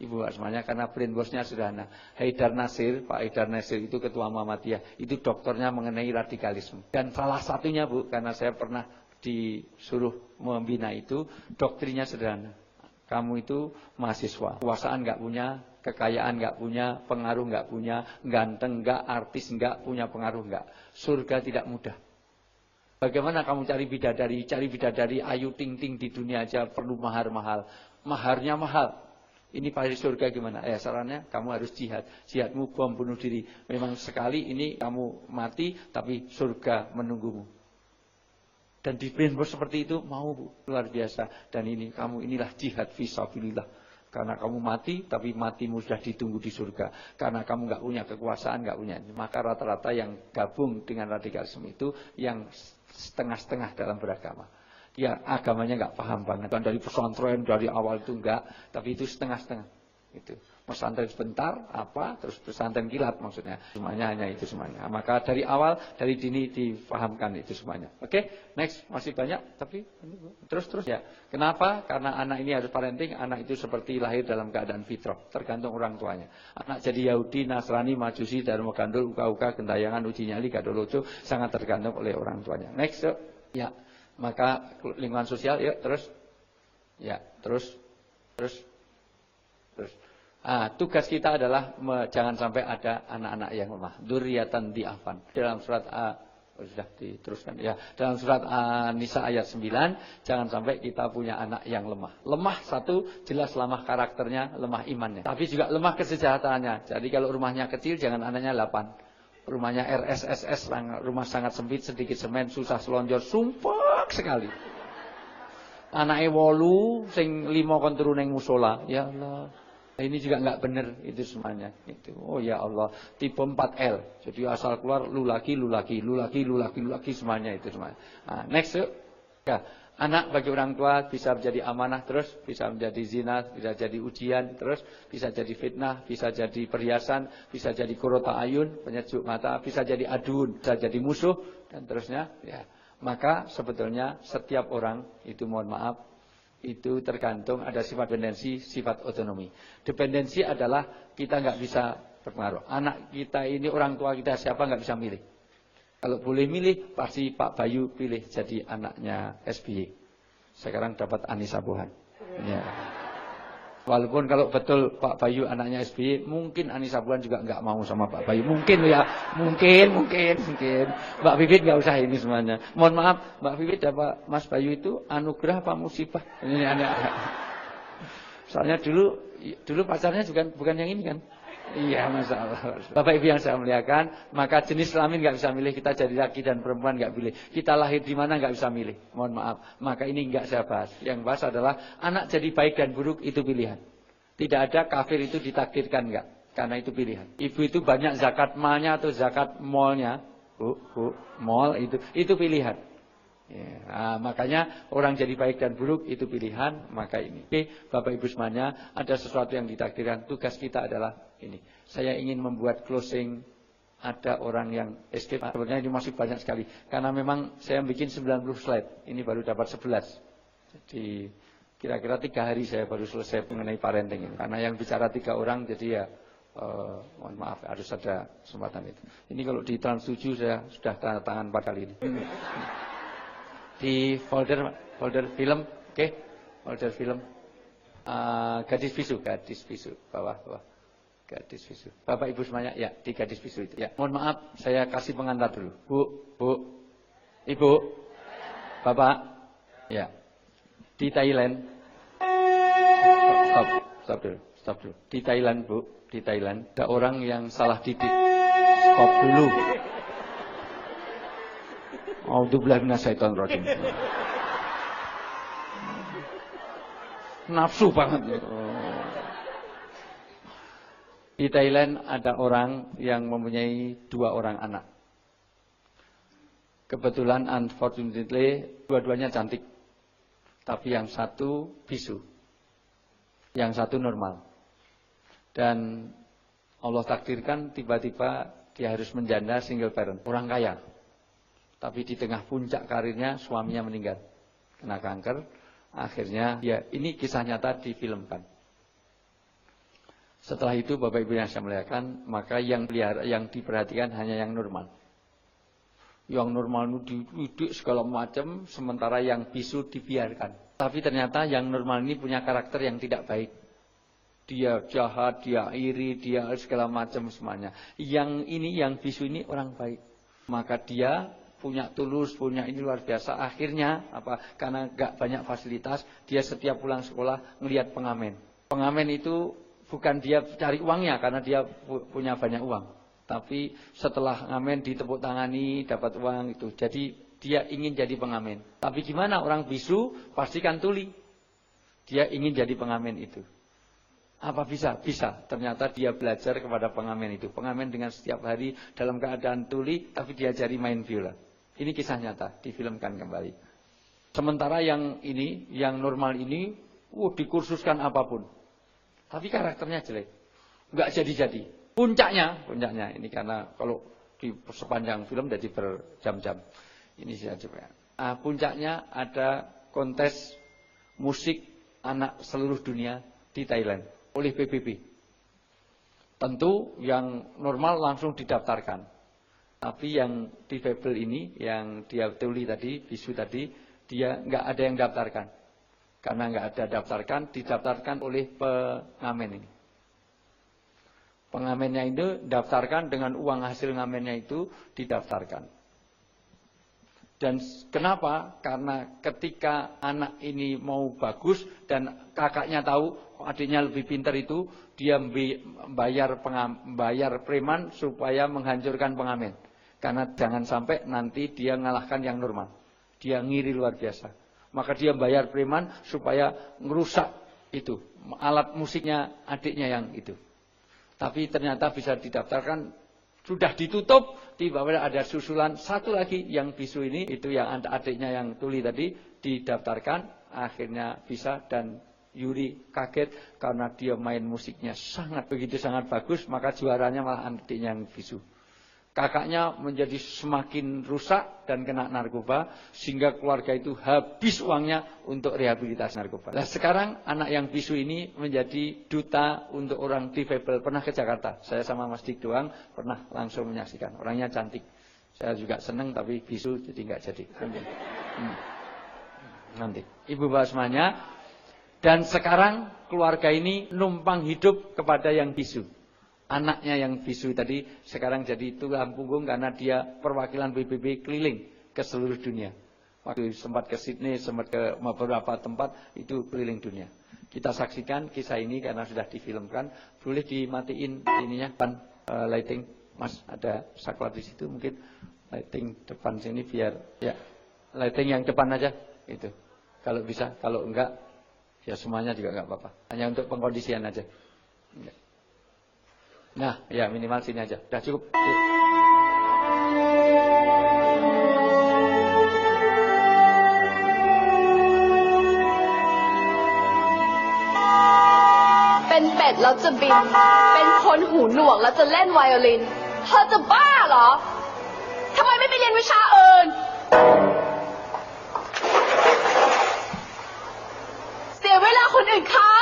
Ibu semuanya, karena brainwash-nya sederhana. Haidar Nasir, Pak Haidar Nasir itu ketua Muhammadiyah, itu dokternya mengenai radikalisme. Dan salah satunya Bu, karena saya pernah disuruh membina itu, doktrinya sederhana. Kamu itu mahasiswa, kekuasaan nggak punya, kekayaan nggak punya, pengaruh nggak punya, ganteng nggak, artis nggak, punya pengaruh nggak. Surga tidak mudah. Bagaimana kamu cari bidadari ayu ting-ting di dunia aja perlu mahar-mahal. Maharnya mahal. Ini pasti surga gimana? Sarannya kamu harus jihad. Jihadmu bom bunuh diri. Memang sekali ini kamu mati, tapi surga menunggumu. Dan di brainwash seperti itu mau Bu, luar biasa. Dan inilah jihad fisabilillah. Karena kamu mati, tapi matimu sudah ditunggu di surga. Karena kamu nggak punya kekuasaan, nggak punya. Maka rata-rata yang gabung dengan radikalisme itu yang setengah-setengah dalam beragama. Dia agamanya nggak paham banget. Dan dari pesantren dari awal itu enggak, tapi itu setengah-setengah. Itu pesantren sebentar, terus pesantren kilat maksudnya. Semuanya hanya itu semuanya. Maka dari awal, dari dini difahamkan itu semuanya. Oke, next, masih banyak, tapi terus ya. Kenapa? Karena anak ini harus parenting. Anak itu seperti lahir dalam keadaan fitrah, tergantung orang tuanya. Anak jadi Yahudi, Nasrani, Majusi, Dharma Gandul, Uka-Uka, Gentayangan, Uji Nyali, Gadolojo, sangat tergantung oleh orang tuanya. Next, yuk. Ya. Maka lingkungan sosial, yuk, terus. Ya, terus. Tugas kita adalah jangan sampai ada anak-anak yang lemah. Dzurriatan di'afan. Dalam surat sudah diteruskan ya. Dalam surat An-Nisa ayat 9, jangan sampai kita punya anak yang lemah. Lemah satu, jelas lemah karakternya, lemah imannya. Tapi juga lemah kesejahteraannya. Jadi kalau rumahnya kecil, jangan anaknya 8. Rumahnya RSSS, rumah sangat sempit, sedikit semen, susah selonjor, sumpek sekali. Anaknya 8, sing 5 kon turu ning musala. Ya Allah. Ini juga enggak benar itu semuanya. Itu. Oh ya Allah, tipe 4L. Jadi asal keluar lu laki semuanya itu semuanya. Next yuk. Ya, anak bagi orang tua bisa menjadi amanah terus, bisa menjadi zina, bisa jadi ujian terus, bisa jadi fitnah, bisa jadi perhiasan, bisa jadi kurota ayun, penyejuk mata, bisa jadi adun, bisa jadi musuh dan terusnya ya. Maka sebetulnya setiap orang itu mohon maaf itu tergantung ada sifat dependensi, sifat otonomi. Dependensi adalah kita nggak bisa berpengaruh. Anak kita ini orang tua kita siapa nggak bisa milih. Kalau boleh milih pasti Pak Bayu pilih jadi anaknya SBY. Sekarang dapat Anissa Pohan. Ya. Walaupun kalau betul Pak Bayu anaknya SBY, mungkin Anissa Pohan juga nggak mau sama Pak Bayu. Mungkin ya, mungkin. Mbak Bibit nggak usah ini semuanya. Mohon maaf, Mbak Bibit dapat Mas Bayu itu anugerah apa musibah? Ini aneh. Soalnya dulu pacarnya juga bukan yang ini kan? Iya, masalah. Bapak Ibu yang saya muliakan, maka jenis kelamin nggak bisa milih, kita jadi laki dan perempuan nggak pilih. Kita lahir di mana nggak bisa milih. Mohon maaf. Maka ini nggak saya bahas. Yang bahas adalah anak jadi baik dan buruk itu pilihan. Tidak ada kafir itu ditakdirkan nggak, karena itu pilihan. Ibu itu banyak zakat malnya atau zakat molnya, mall itu pilihan. Ya, makanya orang jadi baik dan buruk itu pilihan. Maka ini Bapak Ibu semuanya, ada sesuatu yang ditakdirkan. Tugas kita adalah ini. Saya ingin membuat closing. Ada orang yang escape. Sebenarnya ini masih banyak sekali. Karena memang saya bikin 90 slide. Ini baru dapat 11. Jadi kira-kira 3 hari saya baru selesai mengenai parenting ini. Karena yang bicara 3 orang jadi ya mohon maaf harus ada kesempatan itu. Ini kalau di Trans 7 saya sudah tanda tangan 4 kali ini. Di folder film, oke? Folder film. Gadis bisu, bawah. Gadis bisu. Bapak Ibu semuanya, ya, di gadis bisu itu. Ya, mohon maaf, saya kasih pengantar dulu. Bu, Ibu, Bapak, ya. Di Thailand. Stop dulu. Di Thailand, Bu, di Thailand ada orang yang salah didik. Stop dulu. A'udzubillahi minasyaitonir rajim. Nafsu banget. Di Thailand ada orang yang mempunyai 2 orang anak. Kebetulan unfortunately dua-duanya cantik. Tapi yang satu bisu. Yang satu normal. Dan Allah takdirkan tiba-tiba dia harus menjanda single parent. Orang kaya. Tapi di tengah puncak karirnya suaminya meninggal. Kena kanker. Akhirnya ya ini kisah nyata difilmkan. Setelah itu Bapak Ibu yang saya muliakan, maka yang diperhatikan hanya yang normal. Yang normal itu dididik segala macam, sementara yang bisu dibiarkan. Tapi ternyata yang normal ini punya karakter yang tidak baik. Dia jahat, dia iri, dia segala macam semuanya. Yang ini, yang bisu ini orang baik. Maka dia punya tulus, punya ini luar biasa. Akhirnya karena gak banyak fasilitas, dia setiap pulang sekolah ngelihat pengamen. Pengamen itu bukan dia cari uangnya karena dia punya banyak uang. Tapi setelah ngamen ditepuk tangani, dapat uang itu. Jadi dia ingin jadi pengamen. Tapi gimana orang bisu pastikan tuli. Dia ingin jadi pengamen itu. Apa bisa? Bisa. Ternyata dia belajar kepada pengamen itu. Pengamen dengan setiap hari dalam keadaan tuli, tapi diajari main viola. Ini kisah nyata, difilmkan kembali. Sementara yang ini, yang normal ini, dikursuskan apapun. Tapi karakternya jelek. Nggak jadi-jadi. Puncaknya ini karena kalau di sepanjang film jadi berjam-jam. Ini saya coba. Puncaknya ada kontes musik anak seluruh dunia di Thailand oleh PBB. Tentu yang normal langsung didaftarkan. Tapi yang difabel ini, yang dia tuli tadi, bisu tadi, dia nggak ada yang daftarkan. Karena nggak ada daftarkan, didaftarkan oleh pengamen ini. Pengamennya itu daftarkan dengan uang hasil ngamennya itu didaftarkan. Dan kenapa? Karena ketika anak ini mau bagus dan kakaknya tahu adiknya lebih pintar itu, dia bayar preman supaya menghancurkan pengamen. Karena jangan sampai nanti dia ngalahkan yang normal. Dia ngiri luar biasa. Maka dia bayar preman supaya ngerusak itu alat musiknya adiknya yang itu. Tapi ternyata bisa didaftarkan. Sudah ditutup, tiba-tiba ada susulan satu lagi yang bisu ini, itu yang adiknya yang tuli tadi, didaftarkan, akhirnya bisa dan Yuri kaget karena dia main musiknya begitu sangat bagus, maka juaranya malah adiknya yang bisu. Kakaknya menjadi semakin rusak dan kena narkoba, sehingga keluarga itu habis uangnya untuk rehabilitasi narkoba. Nah sekarang anak yang bisu ini menjadi duta untuk orang difabel. Pernah ke Jakarta, saya sama Mas Dik doang pernah langsung menyaksikan. Orangnya cantik, saya juga seneng tapi bisu jadi nggak jadi. Nanti ibu bapak semuanya. Dan sekarang keluarga ini numpang hidup kepada yang bisu. Anaknya yang bisu tadi sekarang jadi tulang punggung karena dia perwakilan PBB keliling ke seluruh dunia. Waktu sempat ke Sydney, sempat ke beberapa tempat, itu keliling dunia. Kita saksikan kisah ini karena sudah difilmkan. Boleh dimatiin ininya, lighting. Mas, ada saklar di situ mungkin. Lighting depan sini biar, ya. Lighting yang depan aja, itu. Kalau bisa, kalau enggak, ya semuanya juga enggak apa-apa. Hanya untuk pengkondisian aja. Enggak. Nah, ya minimal sini aja. Udah cukup. เป็นเป็ดแล้วจะบิน เป็นคนหูหนวกแล้วจะเล่นไวโอลิน เธอจะบ้าเหรอ ทำไมไม่ไปเรียนวิชาอื่น เสียเวลาคนอื่นเขา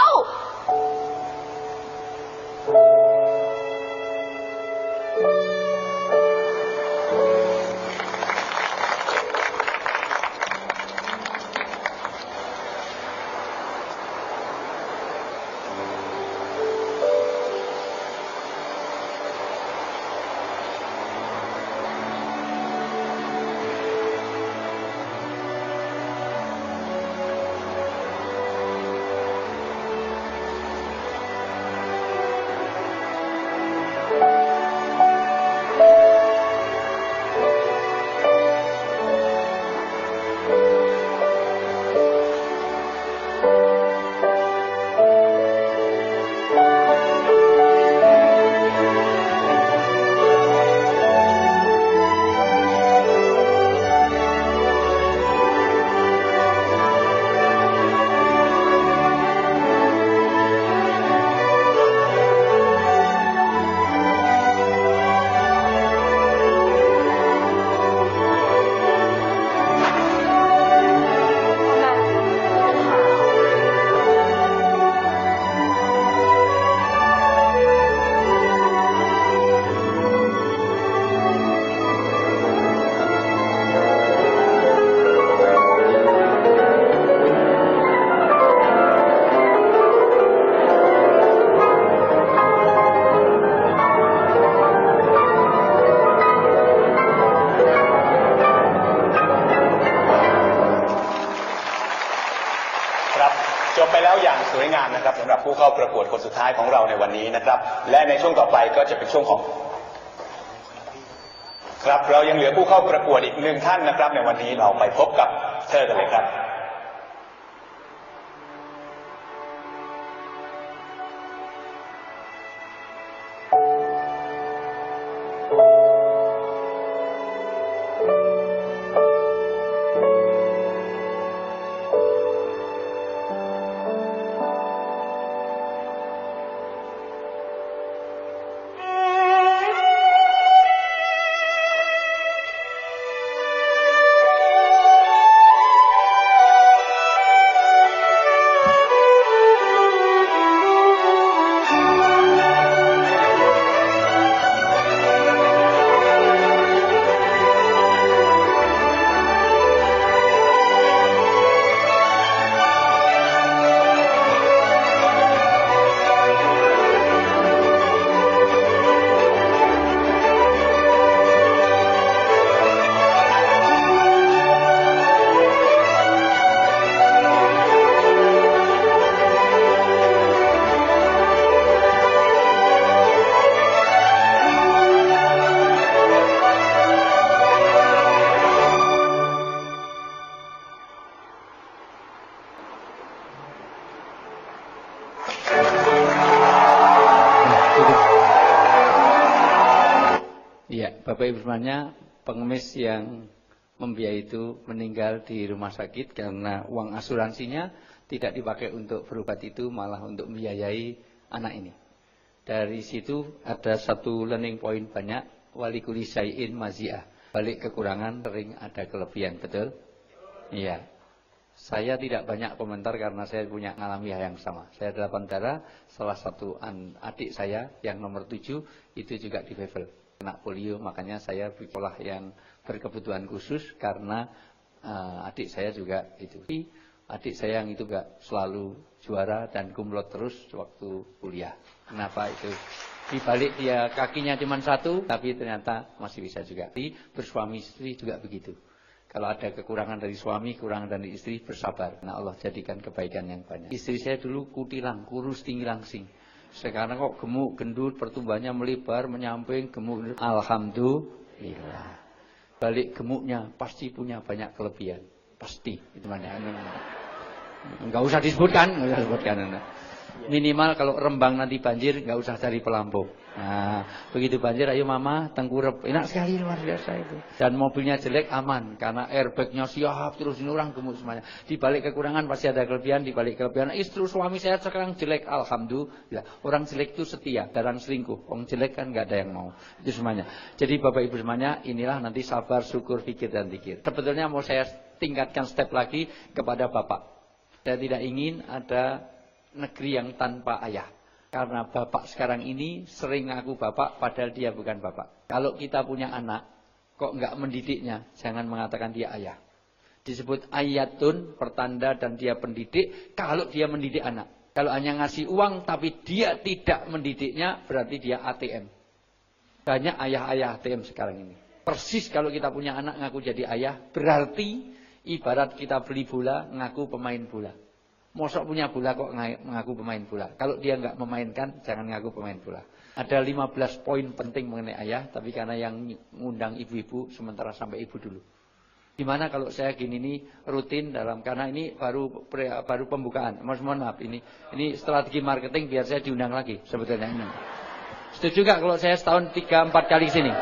สุดท้ายของเราในวันนี้นะครับและในช่วงต่อไปก็จะเป็นช่วงของครับเรายังเหลือผู้เข้าประกวดอีก1 ท่านนะครับในวันนี้เราไปพบกับเธอกันเลยครับ Bapak Ibu semuanya, pengemis yang membiayai itu meninggal di rumah sakit karena uang asuransinya tidak dipakai untuk berobat itu, malah untuk membiayai anak ini. Dari situ ada satu learning point banyak, walikuli syai'in mazi'ah. Balik kekurangan sering ada kelebihan, betul? Iya. Saya tidak banyak komentar karena saya punya ngalami hal yang sama. Saya adalah saudara, salah satu adik saya yang nomor 7 itu juga di Bevel. Kena polio, makanya saya sekolah yang berkebutuhan khusus karena adik saya juga itu. Adik saya yang itu gak selalu juara dan kumlot terus waktu kuliah. Kenapa itu? Di balik dia kakinya cuma 1, tapi ternyata masih bisa juga. Bersuami istri juga begitu. Kalau ada kekurangan dari suami, kekurangan dari istri, bersabar. Nah Allah jadikan kebaikan yang banyak. Istri saya dulu kutilang, kurus, tinggi langsing. Sekarang kok gemuk, gendut, pertumbuhannya melebar, menyamping, gemuk. Alhamdulillah. Balik gemuknya pasti punya banyak kelebihan. Pasti. Itu mana? Enggak usah disebutkan, enggak usah disebutkan. Minimal kalau Rembang nanti banjir, enggak usah cari pelampung. Nah, begitu banjir, ayo mama, tengkurep. Enak sekali, luar biasa itu. Dan mobilnya jelek, aman. Karena airbagnya siap, terus ini orang gemuk semuanya. Di balik kekurangan pasti ada kelebihan, di balik kelebihan. Istri suami saya sekarang jelek, alhamdulillah. Orang jelek itu setia, jarang selingkuh. Orang jelek kan enggak ada yang mau. Itu semuanya. Jadi Bapak Ibu semuanya, inilah nanti sabar, syukur, fikir, dan zikir. Sebetulnya mau saya tingkatkan step lagi kepada Bapak. Saya tidak ingin ada negeri yang tanpa ayah. Karena bapak sekarang ini sering ngaku bapak padahal dia bukan bapak. Kalau kita punya anak, kok enggak mendidiknya, jangan mengatakan dia ayah. Disebut ayatun, pertanda dan dia pendidik, kalau dia mendidik anak. Kalau hanya ngasih uang tapi dia tidak mendidiknya, berarti dia ATM. Banyak ayah-ayah ATM sekarang ini. Persis kalau kita punya anak ngaku jadi ayah, berarti ibarat kita beli bola, ngaku pemain bola. Mosok punya bola kok mengaku pemain bola. Kalau dia nggak memainkan, jangan ngaku pemain bola. Ada 15 poin penting mengenai ayah, tapi karena yang ngundang ibu-ibu, sementara sampai ibu dulu. Gimana kalau saya gini nih rutin dalam, karena ini baru pembukaan. Mohon maaf, ini strategi marketing biar saya diundang lagi sebetulnya ini. Setuju nggak kalau saya setahun 3-4 kali sini?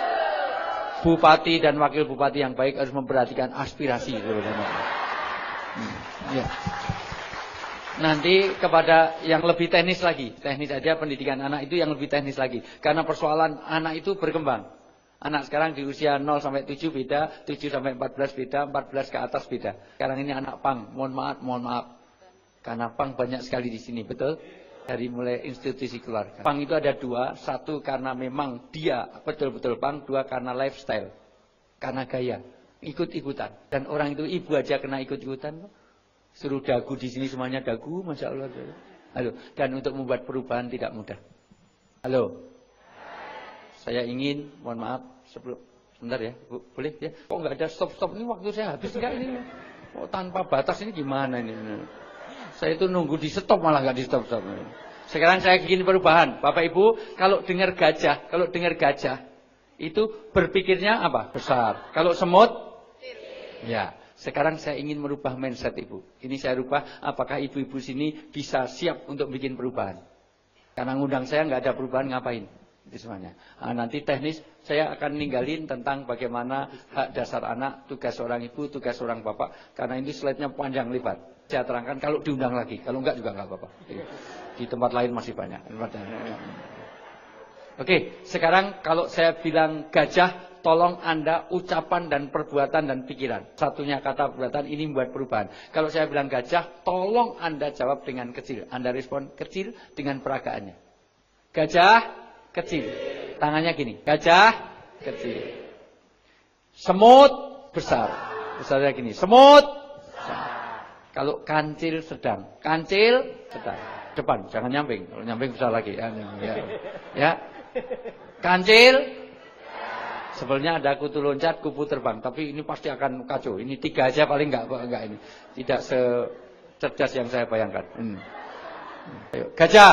Bupati dan wakil bupati yang baik harus memperhatikan aspirasi sebetulnya. Ya. Nanti kepada yang lebih teknis lagi. Teknis aja pendidikan anak itu yang lebih teknis lagi. Karena persoalan anak itu berkembang. Anak sekarang di usia 0 sampai 7 beda, 7 sampai 14 beda, 14 ke atas beda. Sekarang ini anak pang, mohon maaf. Karena pang banyak sekali di sini, betul? Dari mulai institusi keluarga. Pang itu ada 2, 1 karena memang dia betul-betul pang, 2 karena lifestyle. Karena gaya, ikut-ikutan. Dan orang itu ibu aja kena ikut-ikutan. Suruh dagu di sini semuanya dagu, masya Allah. Halo, dan untuk membuat perubahan tidak mudah. Halo, saya ingin, mohon maaf, sebentar ya, Bu, boleh ya? Kok nggak ada stop ini waktu saya habis enggak ini? Kok tanpa batas ini gimana ini? Saya itu nunggu di stop malah nggak di stop. Sekarang saya ingin perubahan. Bapak Ibu, kalau dengar gajah itu berpikirnya apa? Besar. Kalau semut? Ya. Sekarang saya ingin merubah mindset Ibu. Ini saya rubah, apakah ibu-ibu sini bisa siap untuk bikin perubahan? Karena ngundang saya nggak ada perubahan, ngapain? Itu semuanya. Nah, nanti teknis saya akan ninggalin tentang bagaimana hak dasar anak, tugas seorang ibu, tugas seorang bapak. Karena ini slide-nya panjang lebar. Saya terangkan kalau diundang lagi. Kalau enggak juga enggak apa-apa. Di tempat lain masih banyak. Oke, sekarang kalau saya bilang gajah, tolong Anda ucapan dan perbuatan dan pikiran. Satunya kata perbuatan ini membuat perubahan. Kalau saya bilang gajah, tolong Anda jawab dengan kecil. Anda respon kecil dengan peragaannya. Gajah kecil. Tangannya gini. Gajah kecil. Semut besar. Besarnya gini. Semut besar. Kalau kancil sedang. Kancil sedang. Depan, jangan nyamping. Kalau nyamping besar lagi. Ya. Kancil. Sebenarnya ada kutu loncat, kupu terbang, tapi ini pasti akan kacau. Ini 3 aja paling enggak ini. Tidak secerdas yang saya bayangkan. Ayo, gajah.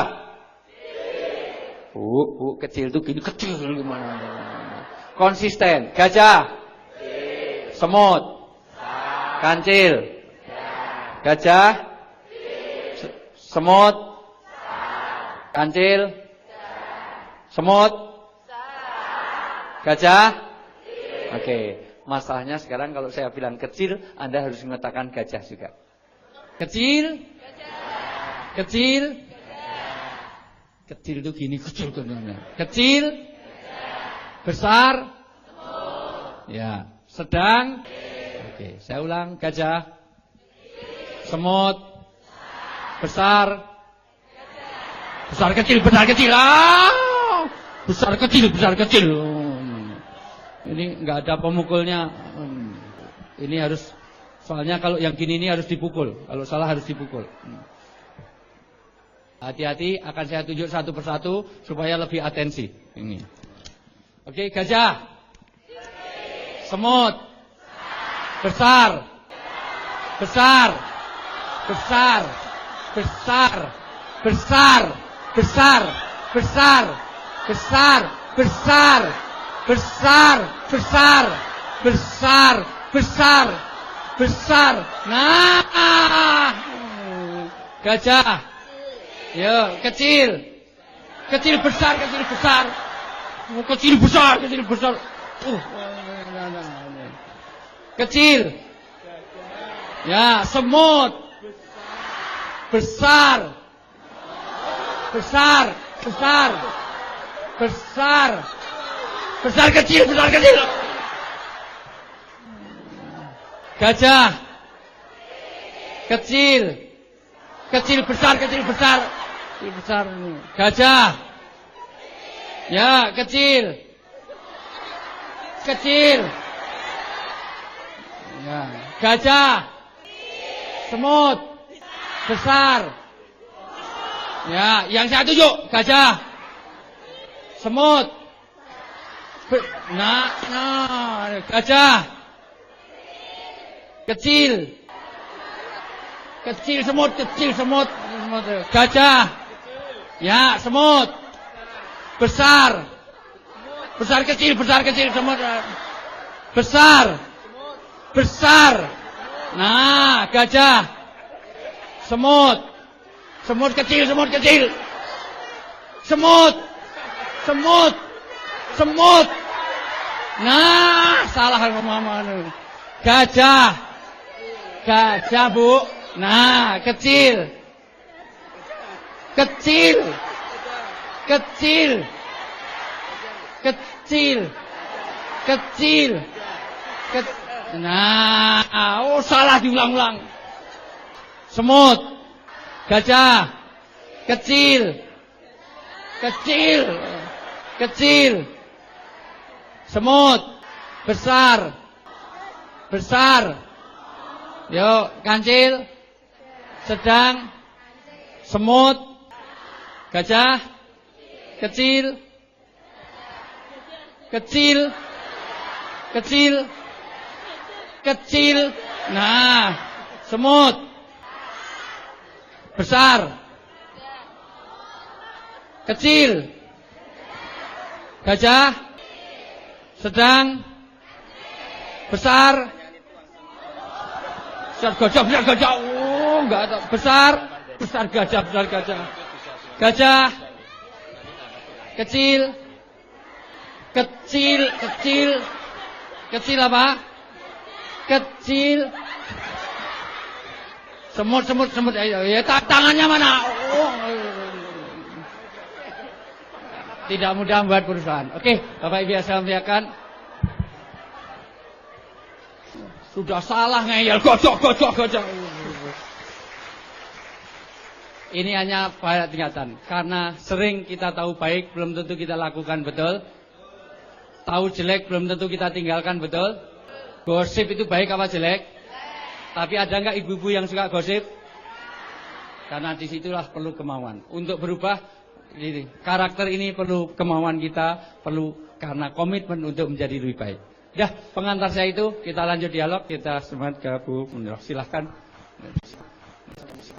Bu, kecil tuh gini, kecil gimana? Konsisten. Gajah. Semut. Kancil. Gajah. Semut. Kancil. Semut. Gajah? Oke. Masalahnya sekarang kalau saya bilang kecil, Anda harus mengatakan gajah juga. Kecil? Kecil? Kecil itu gini, kecil. Kecil? Besar? Ya. Sedang? Oke. Saya ulang. Gajah? Semut? Besar? Besar kecil, besar kecil. Besar kecil, besar kecil. Ini nggak ada pemukulnya. Ini harus, soalnya kalau yang gini ini harus dipukul. Kalau salah harus dipukul. Hati-hati, akan saya tunjuk satu persatu supaya lebih atensi. Ini. Oke, gajah. Semut. Besar. Besar. Besar. Besar. Besar. Besar. Besar. Besar. Besar. Besar, besar, besar, besar, besar. Nah, gajah. Yo, kecil, kecil besar, kecil besar, kecil besar, kecil besar. Kecil. Ya, semut. Besar, besar, besar, besar. Besar kecil, besar kecil. Gajah. Kecil. Kecil besar, kecil besar. Kecil besar. Gajah. Ya, kecil. Kecil. Ya, gajah. Semut. Besar. Ya, yang saya tunjuk gajah. Semut. Nah, gajah. Kecil. Kecil semut, kecil semut. Gajah. Ya, semut. Besar. Besar kecil semut. Besar. Besar. Nah, gajah. Semut. Semut kecil, semut kecil. Semut. Semut. Semut. Nah, salah mama. Gajah. Gajah, Bu. Nah, kecil. Kecil. Kecil. Kecil. Kecil. Nah, oh salah diulang-ulang. Semut. Gajah. Kecil. Kecil. Kecil. Semut. Besar. Besar. Yuk, kancil. Sedang. Semut. Gajah. Kecil. Kecil. Kecil. Kecil. Nah, semut. Besar. Kecil. Gajah. Sedang. Besar. Besar gajah. Oh, enggak ada. Besar gajah. Gajah. Kecil. Kecil apa? Kecil. Semut. Ya, tangannya mana? Oh. Tidak mudah membuat perusahaan. Oke, Bapak Ibu saya muliakan. Sudah salah ngeyel, gojok. Ini hanya pada tingkatan. Karena sering kita tahu baik, belum tentu kita lakukan, betul. Tahu jelek, belum tentu kita tinggalkan, betul. Gosip itu baik apa jelek? Tapi ada nggak ibu-ibu yang suka gosip? Karena disitulah perlu kemauan. Untuk berubah, karakter ini perlu kemauan kita, perlu karena komitmen untuk menjadi lebih baik. Ya, pengantar saya itu, kita lanjut dialog, kita semangat ke Bu Munirah. Silahkan.